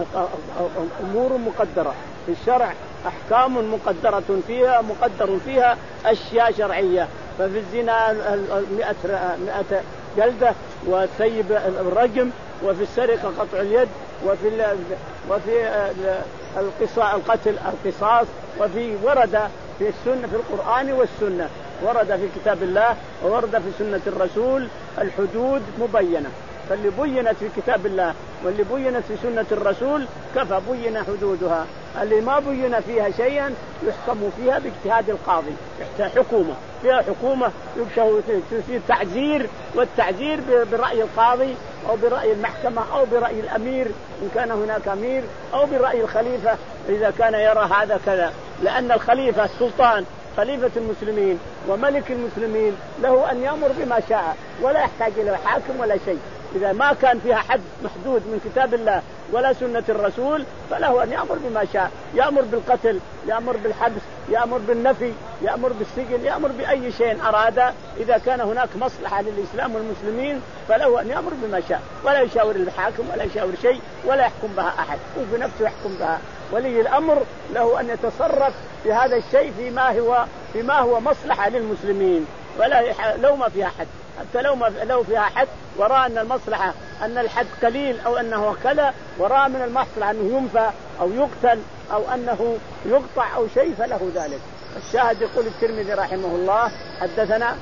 أمور مقدرة، في الشرع أحكام مقدرة فيها مقدر فيها أشياء شرعية. ففي الزنا مئة مئة جلدة، والثيب الرجم، وفي السرقة قطع اليد، وفي وفي القصاص القتل القصاص. وفي ورد في السنة في القرآن والسنة، ورد في كتاب الله وورد في سنة الرسول الحدود مبينة. فاللي بينت في كتاب الله واللي بينت في سنة الرسول كفى بين حدودها. اللي ما بين فيها شيئا يحكم فيها باجتهاد القاضي. حكومة فيها حكومة يصير تعزير، والتعزير برأي القاضي أو برأي المحكمة أو برأي الأمير إن كان هناك أمير، أو برأي الخليفة إذا كان يرى هذا كذا. لأن الخليفة السلطان خليفة المسلمين وملك المسلمين له أن يأمر بما شاء ولا يحتاج إلى حاكم ولا شيء. إذا ما كان فيها حد محدود من كتاب الله ولا سنة الرسول فله أن يأمر بما شاء، يأمر بالقتل، يأمر بالحبس، يأمر بالنفي، يأمر بالسجن، يأمر بأي شيء أراد. إذا كان هناك مصلحة للإسلام والمسلمين فله أن يأمر بما شاء ولا يشاور الحاكم ولا يشاور شيء ولا يحكم بها أحد، وبنفسه يحكم بها. ولي الأمر له أن يتصرف في هذا الشيء فيما هو فيما هو مصلحة للمسلمين، ولا لو ما فيها حد، حتى لو ما لو فيها حد وراء أن المصلحة أن الحد قليل أو أنه كذا، وراء من المصلحة أنه ينفى أو يقتل أو أنه يقطع أو شيء فله ذلك. الشاهد يقول الترمذي رحمه الله حدثنا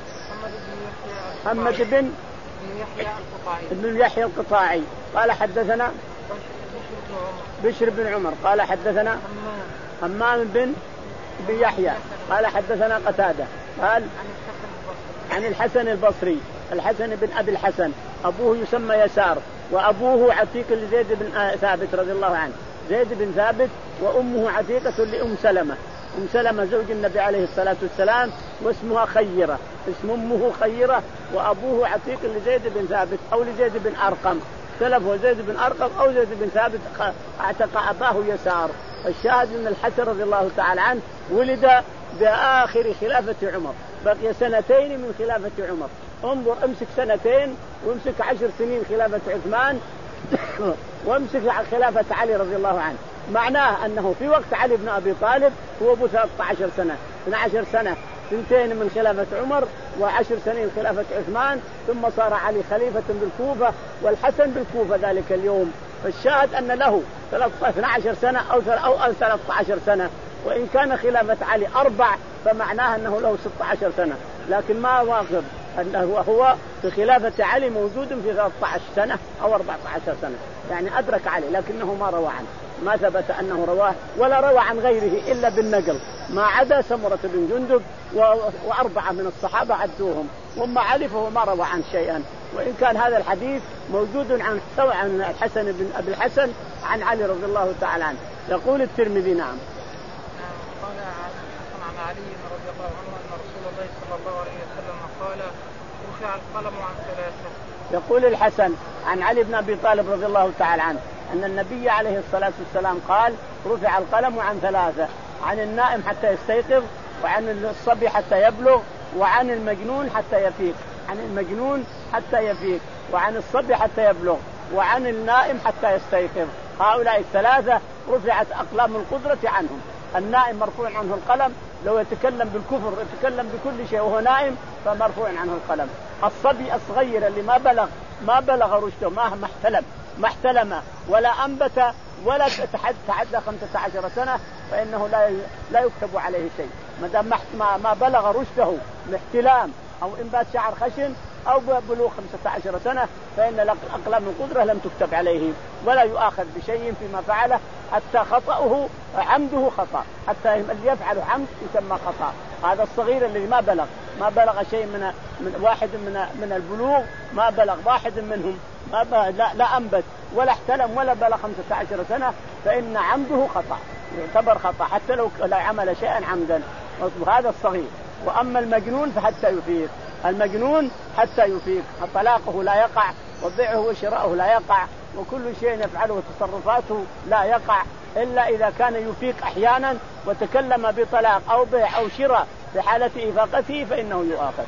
محمد بن ابن يحيى القطاعي قال حدثنا بشر بن عمر قال حدثنا همام بن بن يحيى قال حدثنا قتادة قال عن الحسن البصري الحسن بن أبي الحسن أبوه يسمى يسار وأبوه عتيق لزيد بن ثابت رضي الله عنه، زيد بن ثابت وأمه عتيقة لأم سلمة، أم سلمة زوج النبي عليه الصلاة والسلام، واسمها خيرة، اسم أمه خيرة وأبوه عتيق لزيد بن ثابت أو لزيد بن أرقم، اختلف هو زيد بن أرقم أو زيد بن ثابت اعتق أباه يسار. الشاهد أن الحسن رضي الله تعالى عنه ولد بآخر خلافة عمر، بقي سنتين من خلافة عمر. انظر امسك سنتين وامسك عشر سنين خلافة عثمان وامسك خلافة علي رضي الله عنه، معناه أنه في وقت علي بن أبي طالب هو ابو ثلاثة عشر سنة، اثنتي عشرة سنة، سنتين من خلافة عمر وعشر سنين خلافة عثمان، ثم صار علي خليفة بالكوفة والحسن بالكوفة ذلك اليوم. فالشاهد أن له اثنتي عشرة سنة أو أو ثلاثة عشر سنة، وإن كان خلافة علي أربع فمعناه أنه له ستة عشر سنة، لكن ما واقف أنه هو في خلافة علي موجود في ثلاثة عشر سنة أو أربعة عشر سنة، يعني أدرك علي لكنه ما روى عنه، ما ثبت أنه رواه ولا روى عن غيره إلا بالنقل، ما عدا سمرة بن جندب وأربعة من الصحابة عدوهم، وما علي فهو ما روى عن شيئا. وإن كان هذا الحديث موجود عن عن الحسن بن أبي الحسن عن علي رضي الله تعالى عنه. يقول الترمذي نعم قال عن علي رضي الله عنه أن رسول الله صلى الله عليه وسلم قال رفع القلم عن ثلاثة. يقول الحسن عن علي بن أبي طالب رضي الله تعالى عنه أن النبي عليه الصلاة والسلام قال رفع القلم عن ثلاثة: عن النائم حتى يستيقظ، وعن الصبي حتى يبلغ، وعن المجنون حتى يفيق. عن المجنون حتى يفيق، وعن الصبي حتى يبلغ، وعن النائم حتى يستيقظ. هؤلاء الثلاثة رفعت أقلام القدرة عنهم. النائم مرفوع عنه القلم، لو يتكلم بالكفر يتكلم بكل شيء وهو نائم فمرفوع عنه القلم. الصبي الصغير اللي ما بلغ ما بلغ رشده، ما احتلم ما احتلم ولا أنبت ولا تعدى خمسة عشر سنة فإنه لا لا يكتب عليه شيء، ما دام ما ما بلغ رشده باحتلام أو إنبات شعر خشن أو بلوغ خمسة عشر سنة فإن أقلام القدرة لم تكتب عليه ولا يؤاخذ بشيء فيما فعله، حتى خطأه عمده خطأ، حتى اللي يفعل عمد يسمى خطأ. هذا الصغير الذي ما بلغ ما بلغ شيء من من واحد من من البلوغ، ما بلغ واحد منهم، ما لا, لا أنبت ولا احتلم ولا بلغ خمسة عشر سنة فإن عمده خطأ، يعتبر خطأ حتى لو لا عمل شيئا عمدا. هذا الصغير. وأما المجنون فحتى يفيق، المجنون حتى يفيق، طلاقه لا يقع، وبيعه وشراؤه لا يقع، وكل شيء يفعله وتصرفاته لا يقع إلا إذا كان يفيق أحيانا وتكلم بطلاق أو بيع أو شراء في حالة إفاقته فإنه يؤاخذ.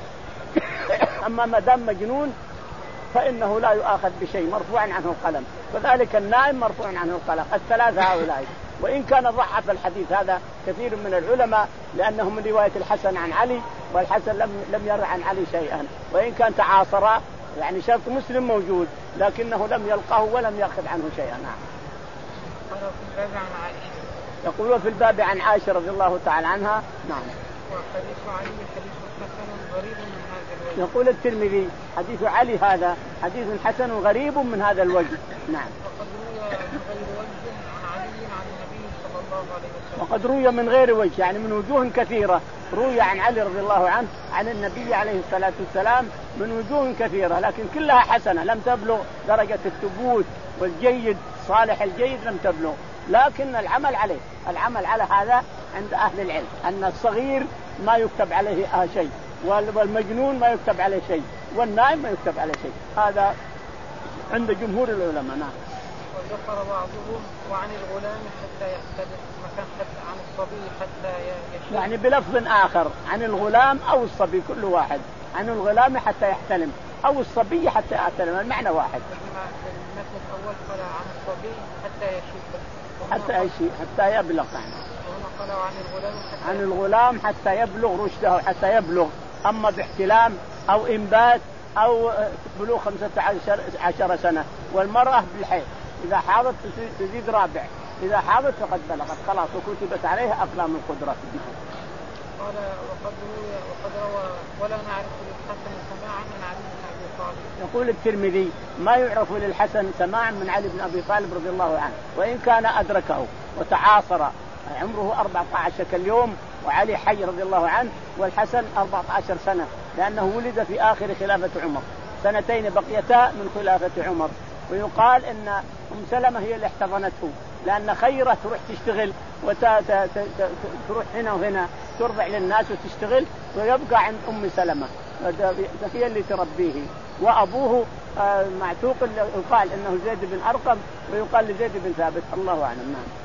أما ما دام مجنون فإنه لا يؤاخذ بشيء، مرفوع عنه القلم. وذلك النائم مرفوع عنه القلم. الثلاثة هؤلاء. وإن كان ضعف الحديث هذا كثير من العلماء لأنه من رواية الحسن عن علي، والحسن لم لم يرى عن علي شيئا، وإن كان تعاصرا يعني شرط مسلم موجود لكنه لم يلقاه ولم يأخذ عنه شيئا. نعم. يقول في الباب عن عائشة رضي الله تعالى عنها. نعم. وحديث علي حديث حسن غريب من هذا الوجه. يقول الترمذي حديث علي هذا حديث حسن غريب من هذا الوجه. نعم. وقد روى من غير وجه عن علي عن النبي صلى الله الله عليه وسلم. وقد روي من غير وجه يعني من وجوه كثيرة، روي عن علي رضي الله عنه عن النبي عليه الصلاة والسلام من وجوه كثيرة، لكن كلها حسنة لم تبلغ درجة الثبوت والجيد صالح الجيد لم تبلغ، لكن العمل عليه العمل على هذا عند أهل العلم أن الصغير ما يكتب عليه شيء، والمجنون ما يكتب عليه شيء، والنائم ما يكتب عليه شيء، هذا عند جمهور العلماء. نعم. وذكر بعضهم وعن الغلام حتى يحتلم، مكان حتى عن الصبي حتى يشيب، يعني بلفظ آخر عن الغلام أو الصبي كل واحد، عن الغلام حتى يحتلم أو الصبي حتى يحتلم المعنى واحد. المثل الأول قال عن الصبي حتى يشيب حتى يشيب حتى يبلغ، يعني قال عن الغلام حتى عن الغلام حتى يبلغ رشده حتى يبلغ، أما باحتلام أو إنبات أو بلوغ خمسة عشر, عشر سنة. والمرأة بالحيض إذا حاضت تزيد رابع، إذا حاضت فقد بلغت خلاص وكتبت عليها أقلام القدرة. قال وقد روى وقد روى ولا نعرف للحسن سماعا من علي بن أبي طالب. يقول الترمذي ما يعرف للحسن سماعا من علي بن أبي طالب رضي الله عنه، وإن كان أدركه وتعاصر، عمره أربعة عشر كاليوم وعلي حي رضي الله عنه، والحسن أربعة عشر سنة لأنه ولد في آخر خلافة عمر، سنتين بقيتا من خلافة عمر. ويقال إن أم سلمة هي اللي احتضنته، لأن خيرة تروح تشتغل وتروح هنا وهنا ترضع للناس وتشتغل، ويبقى عند أم سلمة هي اللي تربيه. وأبوه معتوق يقال إنه زيد بن أرقم، ويقال لزيد بن ثابت، الله أعلم. نعم.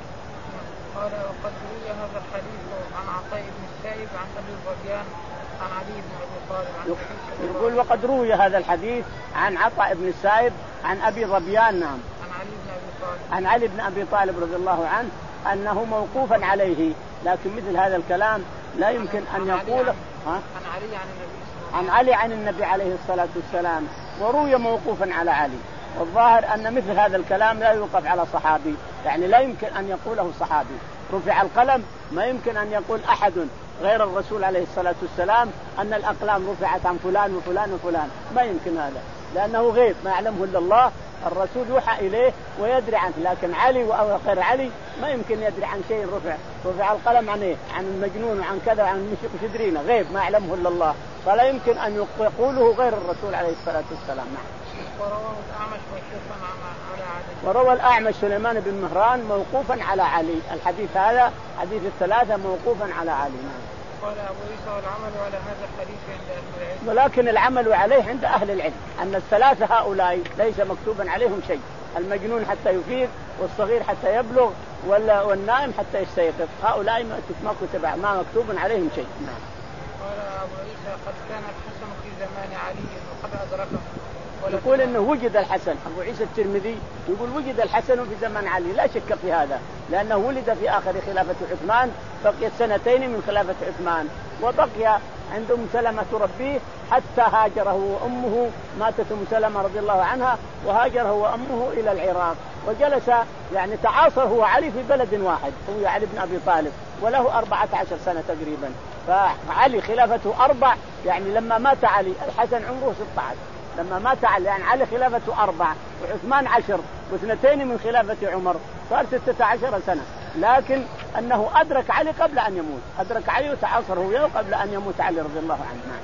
قال وقد روي هذا الحديث عن عطاء بن السائب عن أبي ظبيان عن علي بن أبي طالب. يقول وقد روي هذا الحديث عن عطاء بن السائب عن أبي ظبيان. نعم. عن علي بن أبي طالب عن علي بن أبي طالب رضي الله عنه أنه موقوفا عليه، لكن مثل هذا الكلام لا يمكن أن يقوله. عن علي عن النبي عن علي عن النبي عليه الصلاة والسلام، وروي موقوفا على علي. والظاهر أن مثل هذا الكلام لا يوقف على صحابي، يعني لا يمكن أن يقوله صحابي. رفع القلم ما يمكن أن يقول أحد غير الرسول عليه الصلاة والسلام أن الأقلام رفعت عن فلان وفلان وفلان، ما يمكن هذا، لأنه غيب ما يعلمه إلا الله. الرسول يوحى إليه ويدري عنه، لكن علي وغير علي ما يمكن يدري عن شيء رفع. رفع القلم عن إيه؟ عن المجنون وعن كذا وعن مش يدرينا، غيب ما يعلمه إلا الله، فلا يمكن أن يقوله غير الرسول عليه الصلاة والسلام. نعم. ورواه الأعمش موقوفا على علي. وروى الأعمش سليمان بن مهران موقوفا على علي، الحديث هذا حديث الثلاثة موقوفا على علي. نعم. قال أبو عيسى والعمل على هذا الحديث عند أهل العلم، ولكن العمل عليه عند أهل العلم أن الثلاثة هؤلاء ليس مكتوبا عليهم شيء، المجنون حتى يفيد، والصغير حتى يبلغ، والنائم حتى يستيقظ، هؤلاء ما كتب ما مكتوب عليهم شيء. نعم. قال أبو عيسى قد كان الحسن في زمان علي وقد أدركه. يقول إنه وجد الحسن، أبو عيسى الترمذي يقول وجد الحسن في زمن علي، لا شك في هذا، لأنه ولد في آخر خلافة عثمان، بقيت سنتين من خلافة عثمان، وبقي عند أم سلمة تربيه حتى هاجره وأمه، ماتت أم سلمة رضي الله عنها وهاجره وأمه إلى العراق، وجلس يعني تعاصر هو علي في بلد واحد، هو علي بن أبي طالب، وله أربعة عشر سنة تقريبا، فعلي خلافته أربع، يعني لما مات علي الحسن عمره ستة عشر، لما مات علي يعني علي خلافته أربع وعثمان عشر واثنتين من خلافة عمر، صار ستة عشر سنة، لكن أنه أدرك علي قبل أن يموت، أدرك علي وتعاصر هو قبل أن يموت علي رضي الله عنه.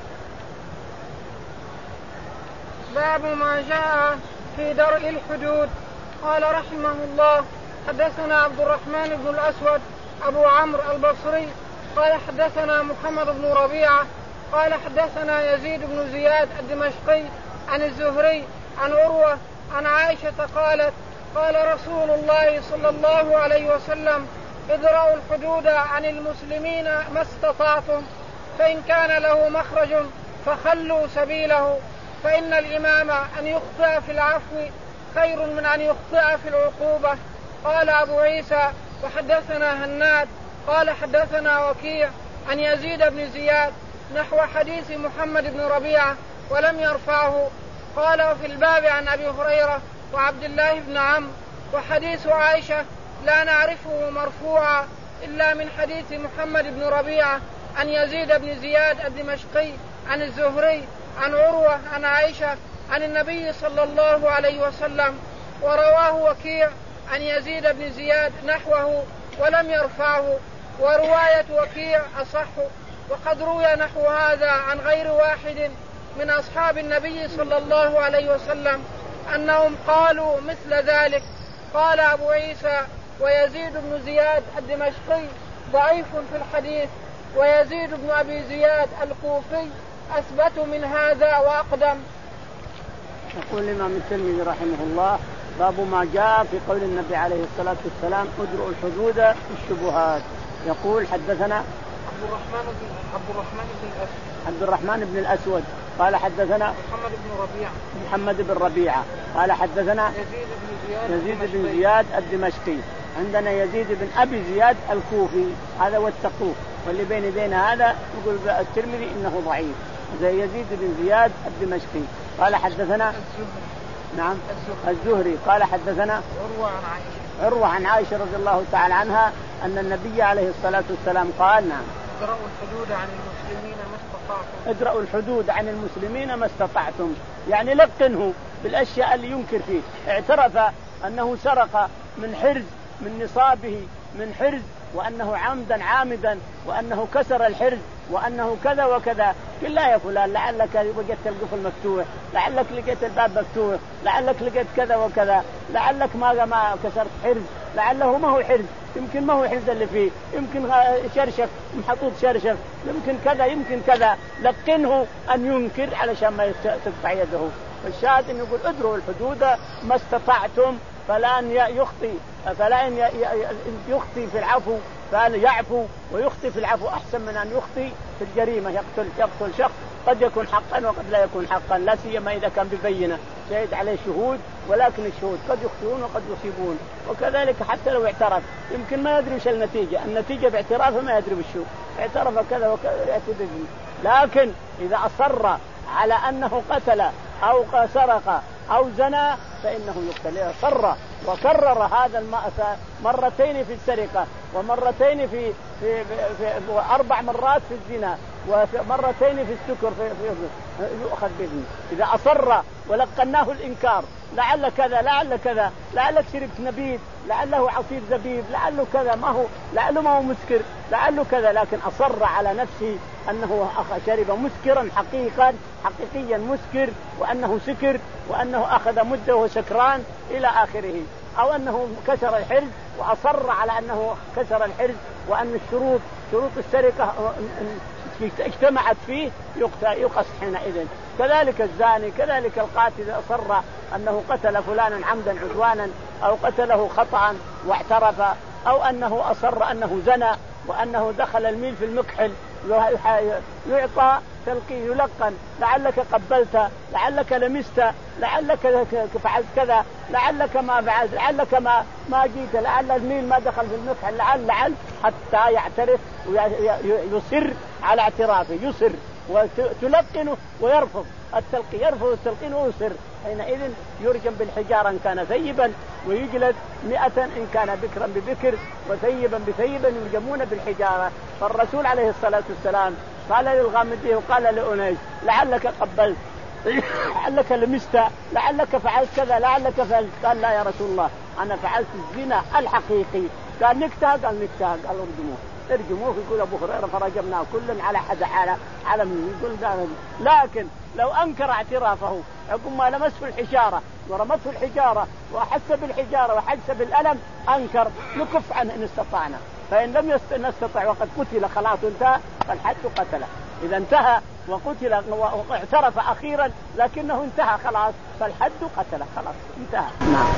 باب ما جاء في درء الحدود. قال رحمه الله حدثنا عبد الرحمن بن الأسود أبو عمرو البصري قال حدثنا محمد بن ربيعة قال حدثنا يزيد بن زياد الدمشقي عن الزهري عن عروة عن عائشة قالت قال رسول الله صلى الله عليه وسلم ادرأوا الحدود عن المسلمين ما استطعتم، فإن كان له مخرج فخلوا سبيله، فإن الإمام أن يخطئ في العفو خير من أن يخطئ في العقوبة. قال أبو عيسى وحدثنا هناد قال حدثنا وكيع عن يزيد بن زياد نحو حديث محمد بن ربيعة ولم يرفعه. قال وفي الباب عن أبي هريرة وعبد الله بن عمرو وحديث عائشة لا نعرفه مرفوعا إلا من حديث محمد بن ربيعة عن يزيد بن زياد الدمشقي عن الزهري عن عروة عن عائشة عن النبي صلى الله عليه وسلم. ورواه وكيع عن يزيد بن زياد نحوه ولم يرفعه، ورواية وكيع أصح. وقد روي نحو هذا عن غير واحد من أصحاب النبي صلى الله عليه وسلم أنهم قالوا مثل ذلك. قال أبو عيسى: ويزيد بن زياد الدمشقي ضعيف في الحديث، ويزيد بن أبي زياد الكوفي أثبت من هذا وأقدم. يقول الإمام الترمذي رحمه الله: باب ما جاء في قول النبي عليه الصلاة والسلام: ادرؤوا الحدود بالشبهات. يقول: حدثنا عبد الرحمن بن عبد الرحمن بن الأسود عبد الرحمن بن الأسود قال حدثنا محمد بن ربيعة محمد بن ربيعة قال حدثنا يزيد بن زياد يزيد بن زياد الدمشقي. عندنا يزيد بن أبي زياد الكوفي، هذا واتقوه، واللي بين بين هذا يقول الترمذي إنه ضعيف. زي يزيد بن زياد الدمشقي قال حدثنا نعم الزهري قال حدثنا عروة عن عائشة عروة عن عائشة رضي الله تعالى عنها أن النبي عليه الصلاة والسلام قال: نعم ادرأوا الحدود عن المسلمين ما استطعتم. ادرأوا الحدود عن المسلمين ما استطعتم، يعني لقنه بالأشياء اللي ينكر فيه. اعترف أنه سرق من حرز من نصابه من حرز، وأنه عمدا عامدا، وأنه كسر الحرز، وأنه كذا وكذا. قل: لا يا فلان، لعلك وجدت القفل مفتوح، لعلك لقيت الباب مفتوح، لعلك لقيت كذا وكذا، لعلك ما ما كسرت حرز، لعله ما هو حرز، يمكن ما هو حرز اللي فيه، يمكن شرشف محطوط شرشف، يمكن كذا يمكن كذا. لقنه أن ينكر علشان ما تقطع يده. الشاهد أن يقول: ادروا الحدود ما استطعتم، فلان يخطي فلان يخطي في العفو فليعفو، ويخطي في العفو أحسن من أن يخطي في الجريمة. يقتل يقتل شخص قد يكون حقا وقد لا يكون حقا، لا سيما إذا كان ببينة شهد عليه شهود، ولكن الشهود قد يخطئون وقد يصيبون. وكذلك حتى لو اعترف يمكن ما يدري وش النتيجة، النتيجة باعترافه ما يدري وشو، اعترف كذا وكذا. لكن إذا أصر على أنه قتل أو سرق أو زنى فإنه يقتل. صر وكرر هذا المأساة مرتين في السرقة، ومرتين في, في, في, في أربع مرات في الزنا، ومرتين في السكر في, في يؤخذ بإذنه. إذا أصر ولقناه الإنكار، لعل كذا لعل كذا، لعلك شربت نبيذ، لعله عصير زبيب، لعله كذا ما هو، لعله ما هو مسكر، لعله كذا، لكن أصر على نفسه أنه شرب مسكرا حقيقا حقيقيا مسكر، وأنه سكر، وأنه أخذ مدة وسكران إلى آخره، أو أنه كسر الحرز وأصر على أنه كسر الحرز، وأن الشروط شروط السرقة اجتمعت فيه يقص حينئذ. كذلك الزاني، كذلك القاتل إذا أصر أنه قتل فلانا عمدا عدوانا، أو قتله خطأ واعترف، أو أنه أصر أنه زنى، وأنه دخل الميل في المكحل، يعطى تلقين يلقن: لعلك قبلت، لعلك لمست، لعلك فعلت كذا، لعلك ما فعلت، لعلك ما ما جيت، لعل الميل ما دخل في المكحل، لعل لعل حتى يعترف ويصر على اعترافه، يصر وتلقنه ويرفض التلقين، يرفض التلقين ويصر. حينئذ يرجم بالحجارة إن كان ثيبا، ويجلد مئة إن كان بكرا ببكر، وثيبا بثيبا يرجمون بالحجارة. فالرسول عليه الصلاة والسلام قال للغامدي وقال لأنيس: لعلك قبلت، لعلك لمست، لعلك فعلت كذا، لعلك فعلت. قال: لا يا رسول الله، أنا فعلت الزنا الحقيقي. قال: نكتها؟ قال: نكتها. قال: ارجموه ارجموه. يقول أبو هريرة: فرجمناه كل على حد على على من يقول ده. لكن لو أنكر اعترافه، يقول ما لمسه الحجارة ورمته الحجارة وأحس بالحجارة وحس بالألم، أنكر، نكف عنه إن استطعنا. فإن لم نستطع وقد قتل خلاص انتهى، فالحد قتله. إذا انتهى وقتل واعترف أخيرا لكنه انتهى خلاص، فالحد قتله خلاص انتهى. نعم.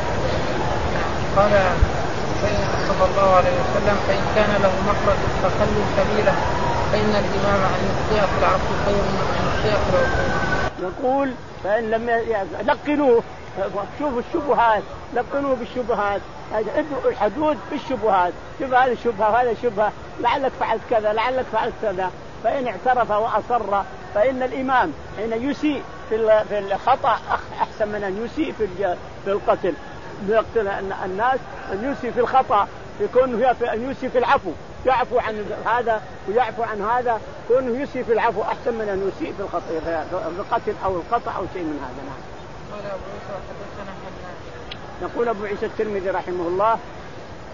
قال صلى الله عليه وسلم: فإن كان له مخرج فخلوا سبيله، فإن الإمام أن يخطئ في العفو خير من أن يخطئ في العقوبة. يقول: فإن لم لقنوه، شوفوا الشبهات، لقنوه بالشبهات، ادعوا الحدود بالشبهات. شوف هذه الشبهة وهذه الشبهة، لعلك فعلت كذا، لعلك فعلت كذا. فإن اعترف وأصر فإن الإمام حين يسيء في الخطأ أحسن من أن يسيء في القتل. يقتل الناس أن يسيء في الخطأ، يكون أن يسيء في العفو، يعفو عن هذا ويعفو عن هذا، كونه يسيء في العفو أحسن من أن يسيء في الخطأ، في القتل أو القطع أو شيء من هذا. نعم. قال أبو عيسى حدثنا حناد. يقول أبو عيسى الترمذي رحمه الله: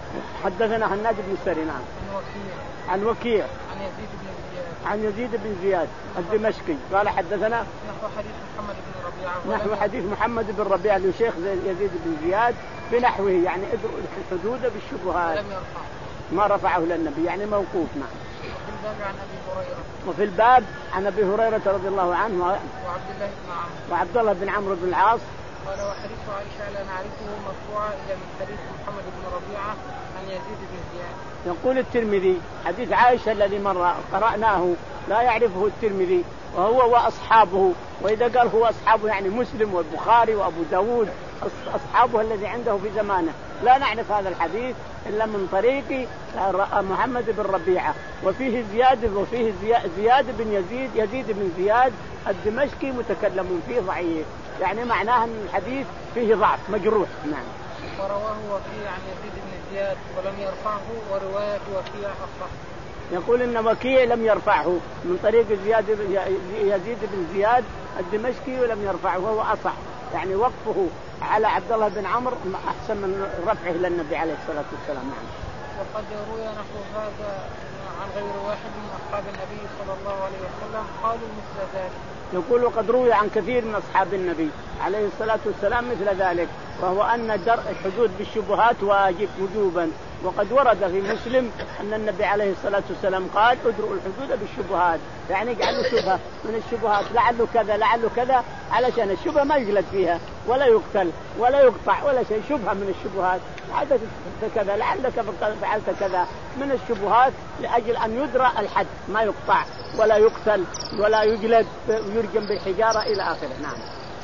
حدثنا هناد بن السري. نعم. عن وكيع. عن وكيع. عن يزيد بن زياد. عن يزيد بن زياد الدمشقي قال حدثنا نحو حديث محمد بن ربيعة. نحو حديث محمد بن ربيعة للشيخ يزيد بن زياد بنحوه، يعني ادروا الحدود بالشبهات. ولم يرفع. ما رفعه للنبي، يعني موقوف. نعم. وفي الباب عن أبي هريرة. وفي الباب عن أبي هريرة رضي الله عنه وعبد الله بن عمرو. وعبد الله بن عمرو بن العاص. قال وحديث عائشة لا نعرفه مرفوعا إلا من حديث محمد بن ربيعة عن يزيد بن زياد. يقول الترمذي حديث عائشة الذي مر قرأناه لا يعرفه الترمذي وهو وأصحابه، وإذا قال هو أصحابه يعني مسلم والبخاري وأبو داود أصحابه الذي عنده في زمانه. لا نعرف هذا الحديث إلا من طريق محمد بن ربيعة، وفيه زياد وفيه زياد بن يزيد يزيد بن زياد الدمشقي متكلم فيه ضعيف، يعني معناه أن الحديث فيه ضعف مجروح. نعم. ورواه وكيع عن يزيد بن زياد ولم يرفعه، ورواية وكيع أصح. يقول إن وكيع لم يرفعه من طريق زياد يزيد بن زياد الدمشقي ولم يرفعه، وهو أصح، يعني وقفه على عبد الله بن عمرو أحسن من رفعه للنبي عليه الصلاة والسلام. نعم. وقد روي نحو هذا عن غير واحد من أصحاب النبي صلى الله عليه وسلم قالوا مثل ذلك. يقول وقد روي عن كثير من أصحاب النبي عليه الصلاة والسلام مثل ذلك، وهو أن درء الحدود بالشبهات واجب وجوبا. وقد ورد في مسلم أن النبي عليه الصلاة والسلام قال ادرؤوا الحدود بالشبهات، يعني اجعلوا شبهة من الشبهات، لعله كذا لعله كذا، علشان الشبهة ما يجلد فيها ولا يقتل ولا يقطع ولا شيء، شبهة من الشبهات، حدث كذا لعلك فعلت كذا من الشبهات، لأجل أن يدرى الحد، ما يقطع ولا يقتل ولا يجلد ويرجم بالحجارة إلى آخره. نعم.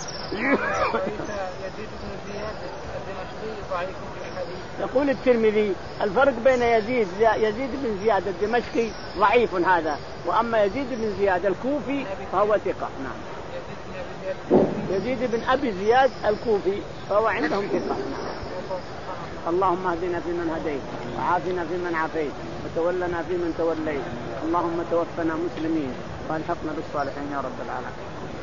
يزيد بن زياد الدمشقي ضعيف في الحديث. يقول الترمذي الفرق بين يزيد يزيد بن زياد الدمشقي ضعيف هذا، وأما يزيد بن زياد الكوفي فهو ثقة. نعم. يزيد بن أبي زياد الكوفي فهو عندهم ثقة. اللهم اهدنا فيمن هديت، وعافنا فيمن عافيت، وتولنا فيمن توليت، اللهم توفنا مسلمين والحقنا بالصالحين يا رب العالمين.